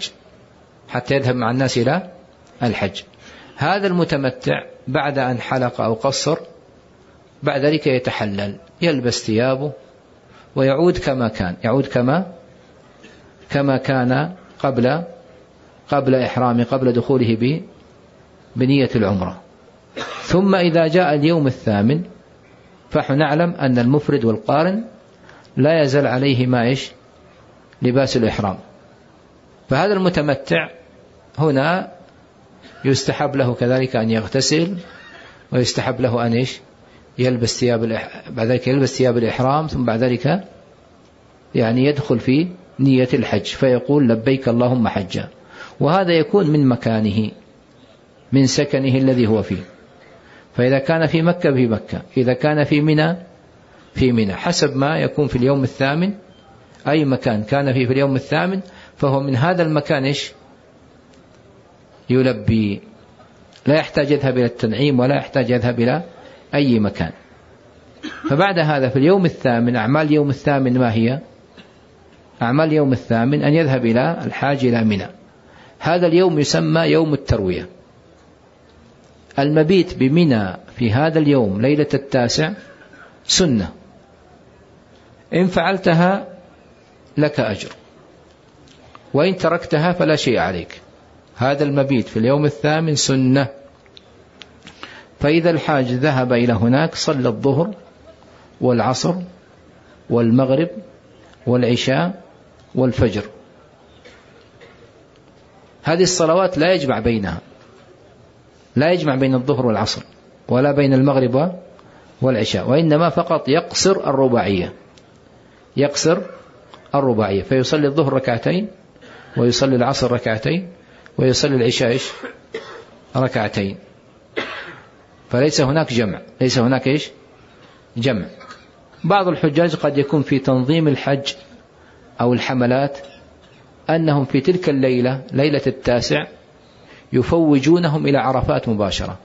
إلى الحج. هذا المتمتع بعد أن حلق أو قصر بعد ذلك يتحلل، يلبس ثيابه ويعود كما كان، كما كان قبل إحرامه، قبل دخوله بنية العمرة. ثم إذا جاء اليوم الثامن فنعلم أن المفرد والقارن لا يزال عليه لباس الإحرام. فهذا المتمتع هنا يستحب له كذلك أن يغتسل، ويستحب له أن يلبس بعد ذلك يلبس ثياب الإحرام، ثم بعد ذلك يدخل في نية الحج فيقول: لبيك اللهم حجا. وهذا يكون من مكانه، من سكنه الذي هو فيه. فإذا كان في مكة في مكة، إذا كان في منى حسب ما يكون في اليوم الثامن، أي مكان كان فيه في اليوم الثامن فهو من هذا المكان يلبي، لا يحتاج يذهب إلى التنعيم ولا يحتاج يذهب إلى أي مكان. فبعد هذا في اليوم الثامن أعمال يوم الثامن ما هي؟ أعمال يوم الثامن أن يذهب إلى الحاج إلى منى. هذا اليوم يسمى يوم التروية. المبيت بمنى في هذا اليوم ليلة 9 سنة، إن فعلتها لك أجر، وإن تركتها فلا شيء عليك. هذا المبيت في اليوم الثامن سنة. فإذا الحاج ذهب إلى هناك صلى الظهر والعصر والمغرب والعشاء والفجر، هذه الصلوات لا يجمع بينها، لا يجمع بين الظهر والعصر ولا بين المغرب والعشاء، وإنما فقط يقصر الرباعية، فيصلي الظهر ركعتين ويصلي العصر ركعتين ويصلي العشاء ركعتين، فليس هناك جمع، ليس هناك جمع. بعض الحجاج قد يكون في تنظيم الحج أو الحملات أنهم في تلك الليلة، ليلة 9، يفوجونهم إلى عرفات مباشرة،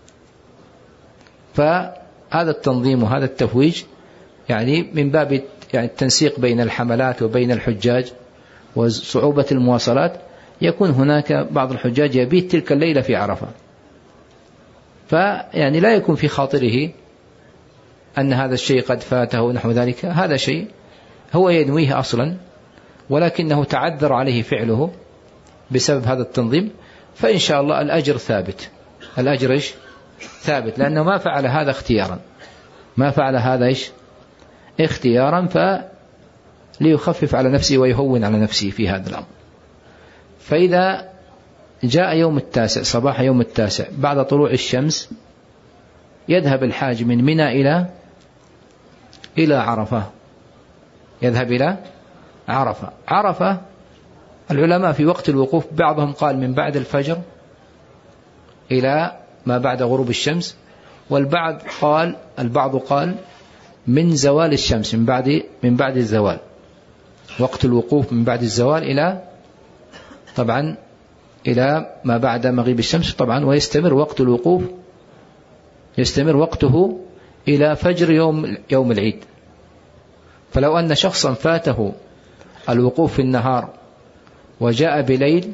فهذا التنظيم وهذا التفويج يعني من باب يعني التنسيق بين الحملات وبين الحجاج وصعوبة المواصلات، يكون هناك بعض الحجاج يبيت تلك الليلة في عرفة، فيعني لا يكون في خاطره أن هذا الشيء قد فاته ونحو ذلك. هذا شيء هو ينويه أصلا، ولكنه تعذر عليه فعله بسبب هذا التنظيم، فإن شاء الله الأجر ثابت، الأجر ثابت، لأنه ما فعل هذا اختيارا، ما فعل هذا اختيارا، فليخفف على نفسه ويهون على نفسه في هذا الأمر. فإذا جاء يوم 9 صباح يوم 9 بعد طلوع الشمس، يذهب الحاج من منى إلى عرفة، يذهب إلى عرفة. عرفة العلماء في وقت الوقوف بعضهم قال من بعد الفجر إلى ما بعد غروب الشمس، البعض قال من زوال الشمس، من بعد الزوال، وقت الوقوف من بعد الزوال إلى طبعا إلى ما بعد مغيب الشمس طبعا، ويستمر وقت الوقوف، يستمر وقته إلى فجر يوم العيد. فلو أن شخصا فاته الوقوف في النهار وجاء بليل،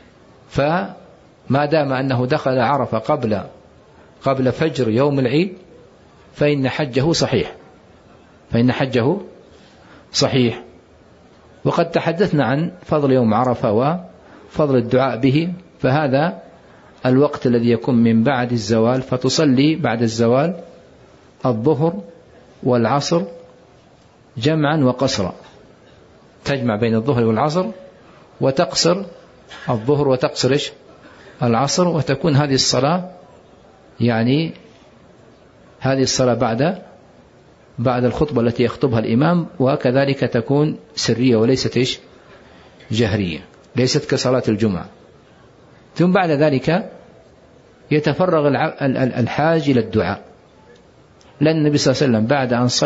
فما دام أنه دخل عرفة قبل فجر يوم العيد فإن حجه صحيح، فإن حجه صحيح. وقد تحدثنا عن فضل يوم عرفة وفضل الدعاء به، فهذا الوقت الذي يكون من بعد الزوال، فتصلي بعد الزوال الظهر والعصر جمعا وقصرا، تجمع بين الظهر والعصر وتقصر الظهر وتقصر العصر، وتكون هذه الصلاة يعني هذه الصلاة بعد الخطبة التي يخطبها الإمام، وكذلك تكون سرية وليست جهرية، ليست كصلاة الجمعة. ثم بعد ذلك يتفرغ الحاج إلى الدعاء، لأن النبي صلى الله عليه وسلم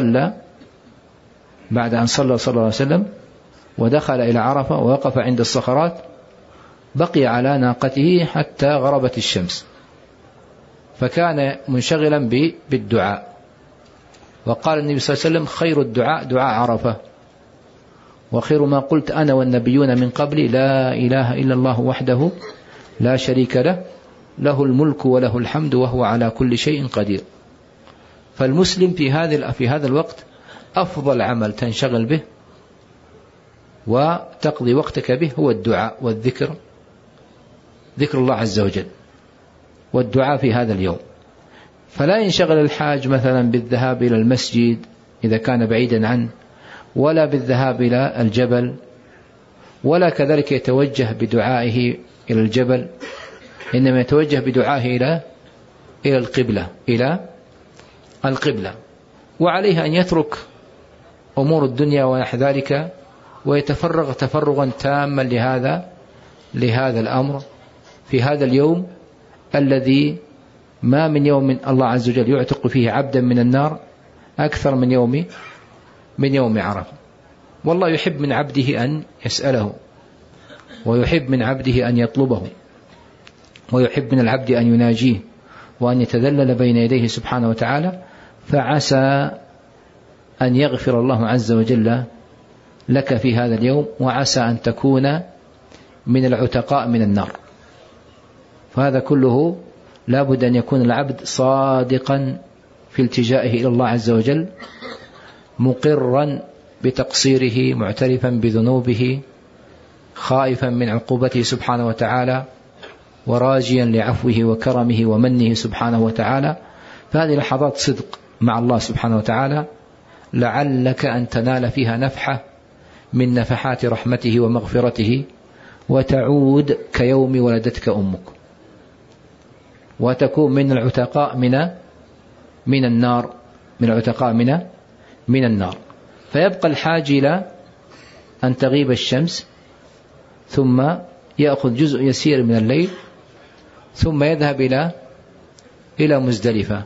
بعد أن صلى صلى الله عليه وسلم ودخل إلى عرفة ووقف عند الصخرات، بقي على ناقته حتى غربت الشمس، فكان منشغلا بالدعاء. وقال النبي صلى الله عليه وسلم خير الدعاء دعاء عرفة، وخير ما قلت أنا والنبيون من قبلي لا إله إلا الله وحده لا شريك له، له الملك وله الحمد وهو على كل شيء قدير. فالمسلم في هذا الوقت أفضل عمل تنشغل به وتقضي وقتك به هو الدعاء والذكر، ذكر الله عز وجل والدعاء في هذا اليوم. فلا ينشغل الحاج مثلا بالذهاب إلى المسجد إذا كان بعيدا عنه، ولا بالذهاب إلى الجبل، ولا كذلك يتوجه بدعائه إلى الجبل، إنما يتوجه بدعائه إلى القبلة. وعليه أن يترك أمور الدنيا ونحو ذلك ويتفرغ تفرغا تاما لهذا الأمر في هذا اليوم الذي ما من يوم الله عز وجل يعتق فيه عبدا من النار أكثر من يوم عرفة. والله يحب من عبده أن يسأله، ويحب من عبده أن يطلبه، ويحب من العبد أن يناجيه وأن يتذلل بين يديه سبحانه وتعالى، فعسى أن يغفر الله عز وجل لك في هذا اليوم، وعسى أن تكون من العتقاء من النار. فهذا كله لابد أن يكون العبد صادقا في التجائه إلى الله عز وجل، مقرا بتقصيره، معترفا بذنوبه، خائفا من عقوبته سبحانه وتعالى، وراجيا لعفوه وكرمه ومنه سبحانه وتعالى. فهذه لحظات صدق مع الله سبحانه وتعالى، لعلك أن تنال فيها نفحة من نفحات رحمته ومغفرته، وتعود كيوم ولدتك أمك، وتكون من العتقاء من النار، من العتقاء من النار. فيبقى الحاج إلى أن تغيب الشمس، ثم يأخذ جزء يسير من الليل ثم يذهب إلى مزدلفة.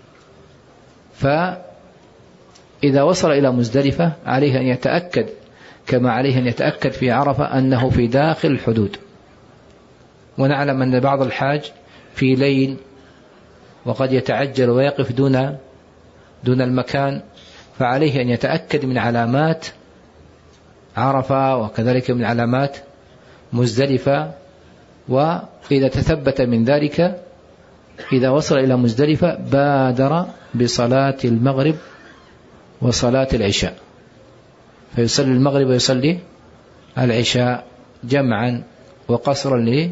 فإذا وصل إلى مزدلفة عليه أن يتأكد كما عليه أن يتأكد في عرفة أنه في داخل الحدود. ونعلم أن بعض الحاج في ليل وقد يتعجل ويقف دون المكان، فعليه أن يتأكد من علامات عرفة وكذلك من علامات مزدلفة. وإذا تثبت من ذلك إذا وصل إلى مزدلفة بادر بصلاة المغرب وصلاة العشاء، فيصلي المغرب ويصلي العشاء جمعا وقصرا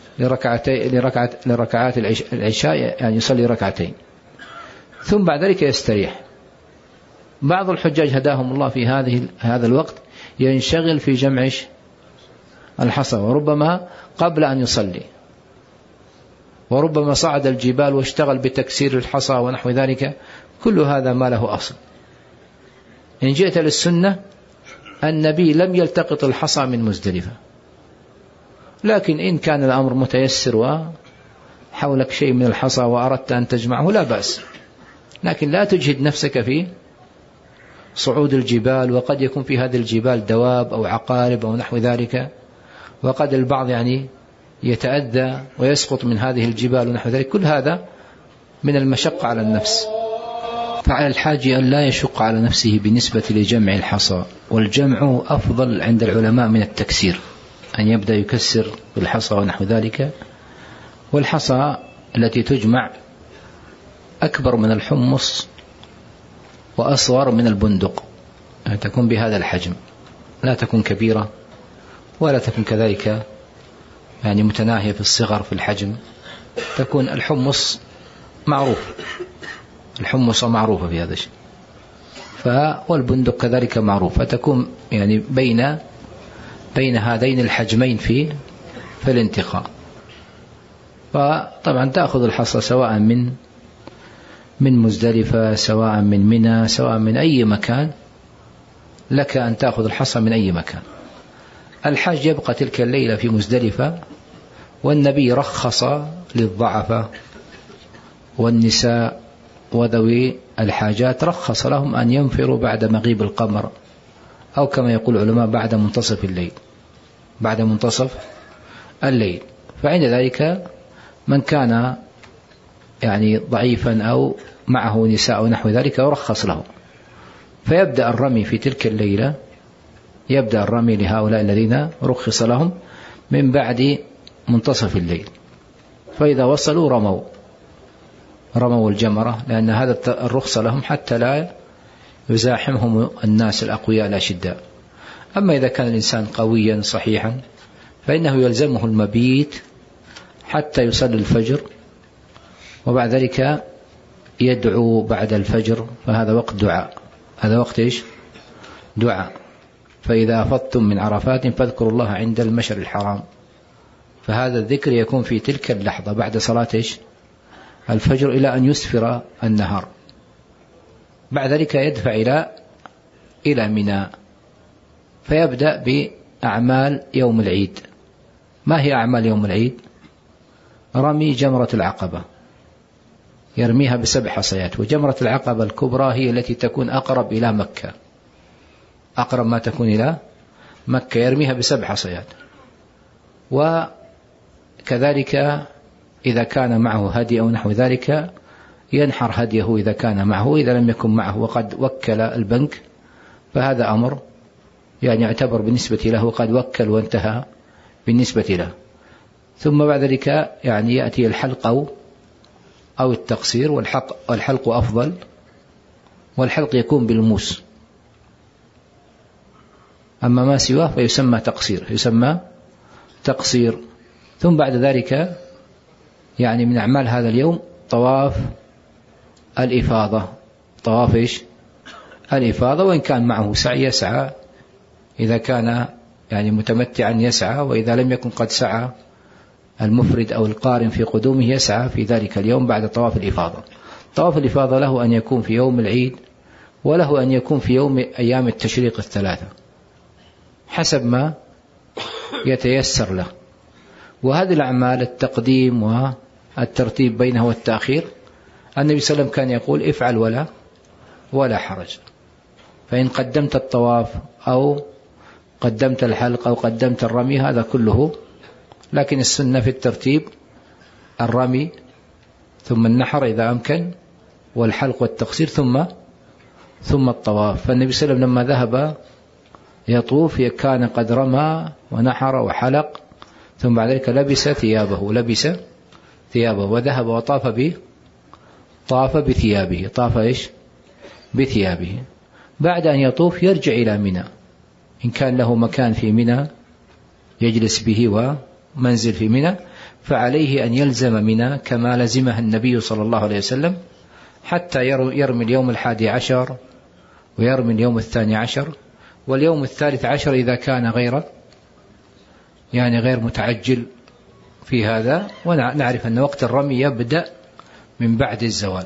لركعات العشاء، يعني يصلي ركعتين ثم بعد ذلك يستريح. بعض الحجاج هداهم الله في هذا الوقت ينشغل في جمع الحصى، وربما قبل أن يصلي، وربما صعد الجبال واشتغل بتكسير الحصى ونحو ذلك. كل هذا ما له أصل. إن جئت للسنة النبي لم يلتقط الحصى من مزدلفة، لكن إن كان الأمر متيسر وحولك شيء من الحصى وأردت أن تجمعه لا بأس، لكن لا تجهد نفسك في صعود الجبال، وقد يكون في هذه الجبال دواب أو عقارب أو نحو ذلك، وقد البعض يعني يتأذى ويسقط من هذه الجبال ونحو ذلك. كل هذا من المشقة على النفس، فعلى الحاج أن لا يشق على نفسه بالنسبة لجمع الحصى. والجمع أفضل عند العلماء من التكسير، أن يبدأ يكسر بالحصى ونحو ذلك. والحصى التي تجمع أكبر من الحمص وأصغر من البندق، تكون بهذا الحجم، لا تكون كبيرة ولا تكون كذلك يعني متناهية في الصغر في الحجم. تكون الحمص معروف، الحمص معروفة في هذا الشيء، والبندق كذلك معروف، فتكون يعني بين هذين الحجمين في الانتقاء. فطبعا تأخذ الحصى سواء من مزدلفة، سواء من منى، سواء من أي مكان، لك أن تأخذ الحصى من أي مكان. الحاج يبقى تلك الليلة في مزدلفة، والنبي رخص للضعفاء والنساء وذوي الحاجات، رخص لهم أن ينفروا بعد مغيب القمر، أو كما يقول العلماء بعد منتصف الليل. فعند ذلك من كان يعني ضعيفا أو معه نساء ونحو ذلك يرخص له، فيبدأ الرمي في تلك الليلة، يبدأ الرمي لهؤلاء الذين رخص لهم من بعد منتصف الليل. فإذا وصلوا رموا الجمرة، لأن هذا الرخصة لهم حتى لا يزاحمهم الناس الأقوياء الأشداء. أما إذا كان الإنسان قويا صحيحا فإنه يلزمه المبيت حتى يصلي الفجر، وبعد ذلك يدعو بعد الفجر، فهذا وقت دعاء. هذا وقت إيش؟ دعاء. فإذا أفضتم من عرفات فاذكروا الله عند المشعر الحرام، فهذا الذكر يكون في تلك اللحظة بعد صلاة إيش؟ الفجر إلى أن يسفر النهار. بعد ذلك يدفع إلى منى، فيبدأ بأعمال يوم العيد. ما هي أعمال يوم العيد؟ رمي جمرة العقبة، يرميها ب7 حصيات. وجمرة العقبة الكبرى هي التي تكون أقرب إلى مكة، أقرب ما تكون إلى مكة، يرميها ب7 حصيات. وكذلك إذا كان معه هدي أو نحو ذلك ينحر هديه إذا كان معه، إذا لم يكن معه وقد وكل البنك فهذا أمر يعني يعتبر بالنسبة له قد وكل وانتهى بالنسبة له. ثم بعد ذلك يعني يأتي الحلق أو التقصير، والحلق أفضل، والحلق يكون بالموس، أما ما سواه فيسمى تقصير. ثم بعد ذلك يعني من أعمال هذا اليوم طواف الإفاضة، طواف إيش؟ الإفاضة. وإن كان معه سعي يسعى، إذا كان يعني متمتعا يسعى، وإذا لم يكن قد سعى المفرد أو القارن في قدومه يسعى في ذلك اليوم بعد طواف الإفاضة. طواف الإفاضة له أن يكون في يوم العيد، وله أن يكون في أيام التشريق 3 حسب ما يتيسر له. وهذه الأعمال التقديم والترتيب بينها والتأخير النبي صلى الله عليه وسلم كان يقول افعل ولا حرج. فإن قدمت الطواف أو قدمت الحلق أو قدمت الرمي هذا كله، لكن السنة في الترتيب الرمي ثم النحر إذا أمكن والحلق والتقصير ثم الطواف. فالنبي صلى الله عليه وسلم لما ذهب يطوف كان قد رمى ونحر وحلق، ثم بعد ذلك لبس ثيابه وذهب وطاف بثيابه. طاف إيش؟ بثيابه. بعد أن يطوف يرجع إلى منى، إن كان له مكان في منى يجلس به ومنزل في منى فعليه أن يلزم منى كما لزمها النبي صلى الله عليه وسلم، حتى يرمي اليوم 11 ويرمي اليوم 12 واليوم 13 إذا كان غير متعجل في هذا. ونعرف أن وقت الرمي يبدأ من بعد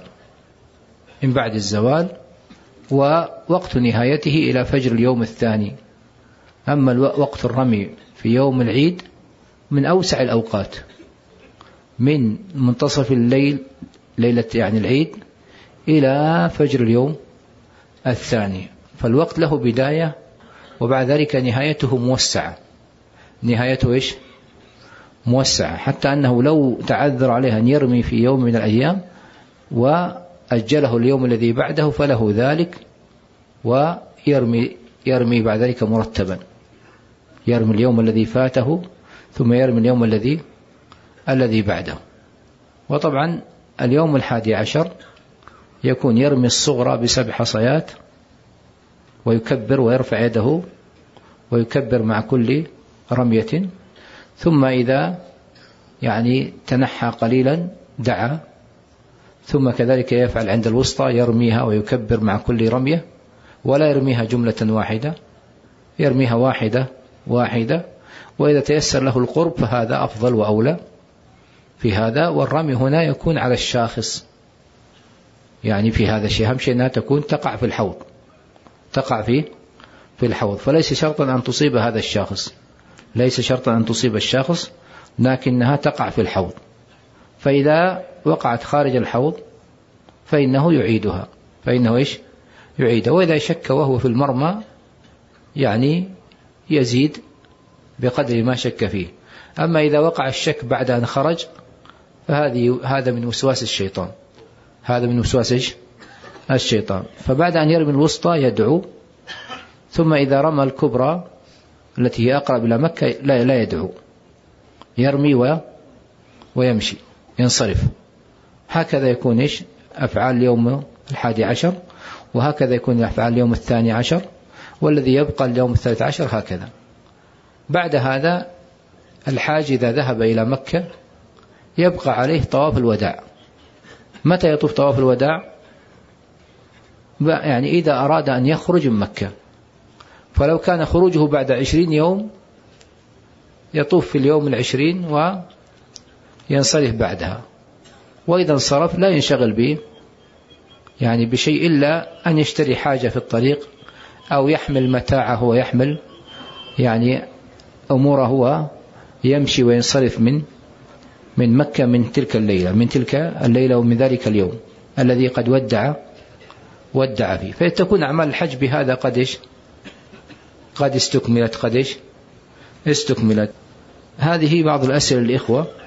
الزوال ووقت نهايته إلى فجر اليوم الثاني. أما وقت الرمي في يوم العيد من أوسع الأوقات، من منتصف الليل ليلة العيد إلى فجر اليوم الثاني، فالوقت له بداية وبعد ذلك نهايته موسعة. نهايته إيش؟ موسعة، حتى أنه لو تعذر عليه أن يرمي في يوم من الأيام وأجله اليوم الذي بعده فله ذلك، ويرمي بعد ذلك مرتبا، يرمي اليوم الذي فاته ثم يرمي اليوم الذي بعده. وطبعا اليوم 11 يكون يرمي الصغرى ب7 حصيات ويكبر ويرفع يده ويكبر مع كل رمية، ثم إذا تنحى قليلا دعا، ثم كذلك يفعل عند الوسطى يرميها ويكبر مع كل رمية، ولا يرميها جملة واحدة، يرميها واحدة، وإذا تيسر له القرب فهذا أفضل وأولى في هذا. والرمي هنا يكون على الشاخص، في هذا الشيء أهم شيء أنها تقع في الحوض، تقع في الحوض، فليس شرطا أن تصيب هذا الشاخص، ليس شرطا أن تصيب الشاخص، لكنها تقع في الحوض. فإذا وقعت خارج الحوض فإنه يعيدها، يعيدها. وإذا شك وهو في المرمى يزيد بقدر ما شك فيه. أما إذا وقع الشك بعد أن خرج هذا من وسواس الشيطان، هذا من وسواس الشيطان. فبعد أن يرمي الوسطى يدعو، ثم إذا رمى الكبرى التي هي أقرب إلى مكة لا يدعو، يرمي ويمشي ينصرف. هكذا يكون أفعال اليوم 11، وهكذا يكون أفعال اليوم 12، والذي يبقى اليوم 13 هكذا. بعد هذا الحاج إذا ذهب إلى مكة يبقى عليه طواف الوداع. متى يطوف طواف الوداع؟ إذا أراد أن يخرج من مكة، فلو كان خروجه بعد 20 يوم يطوف في اليوم 20 وينصرف بعدها. وإذا انصرف لا ينشغل به بشيء إلا أن يشتري حاجة في الطريق، أو يحمل متاعه ويحمل أموره ويمشي وينصرف من مكة من تلك الليلة ومن ذلك اليوم الذي قد ودع فيه. فتكون أعمال الحج بهذا قد استكملت. هذه بعض الأسئلة للإخوة.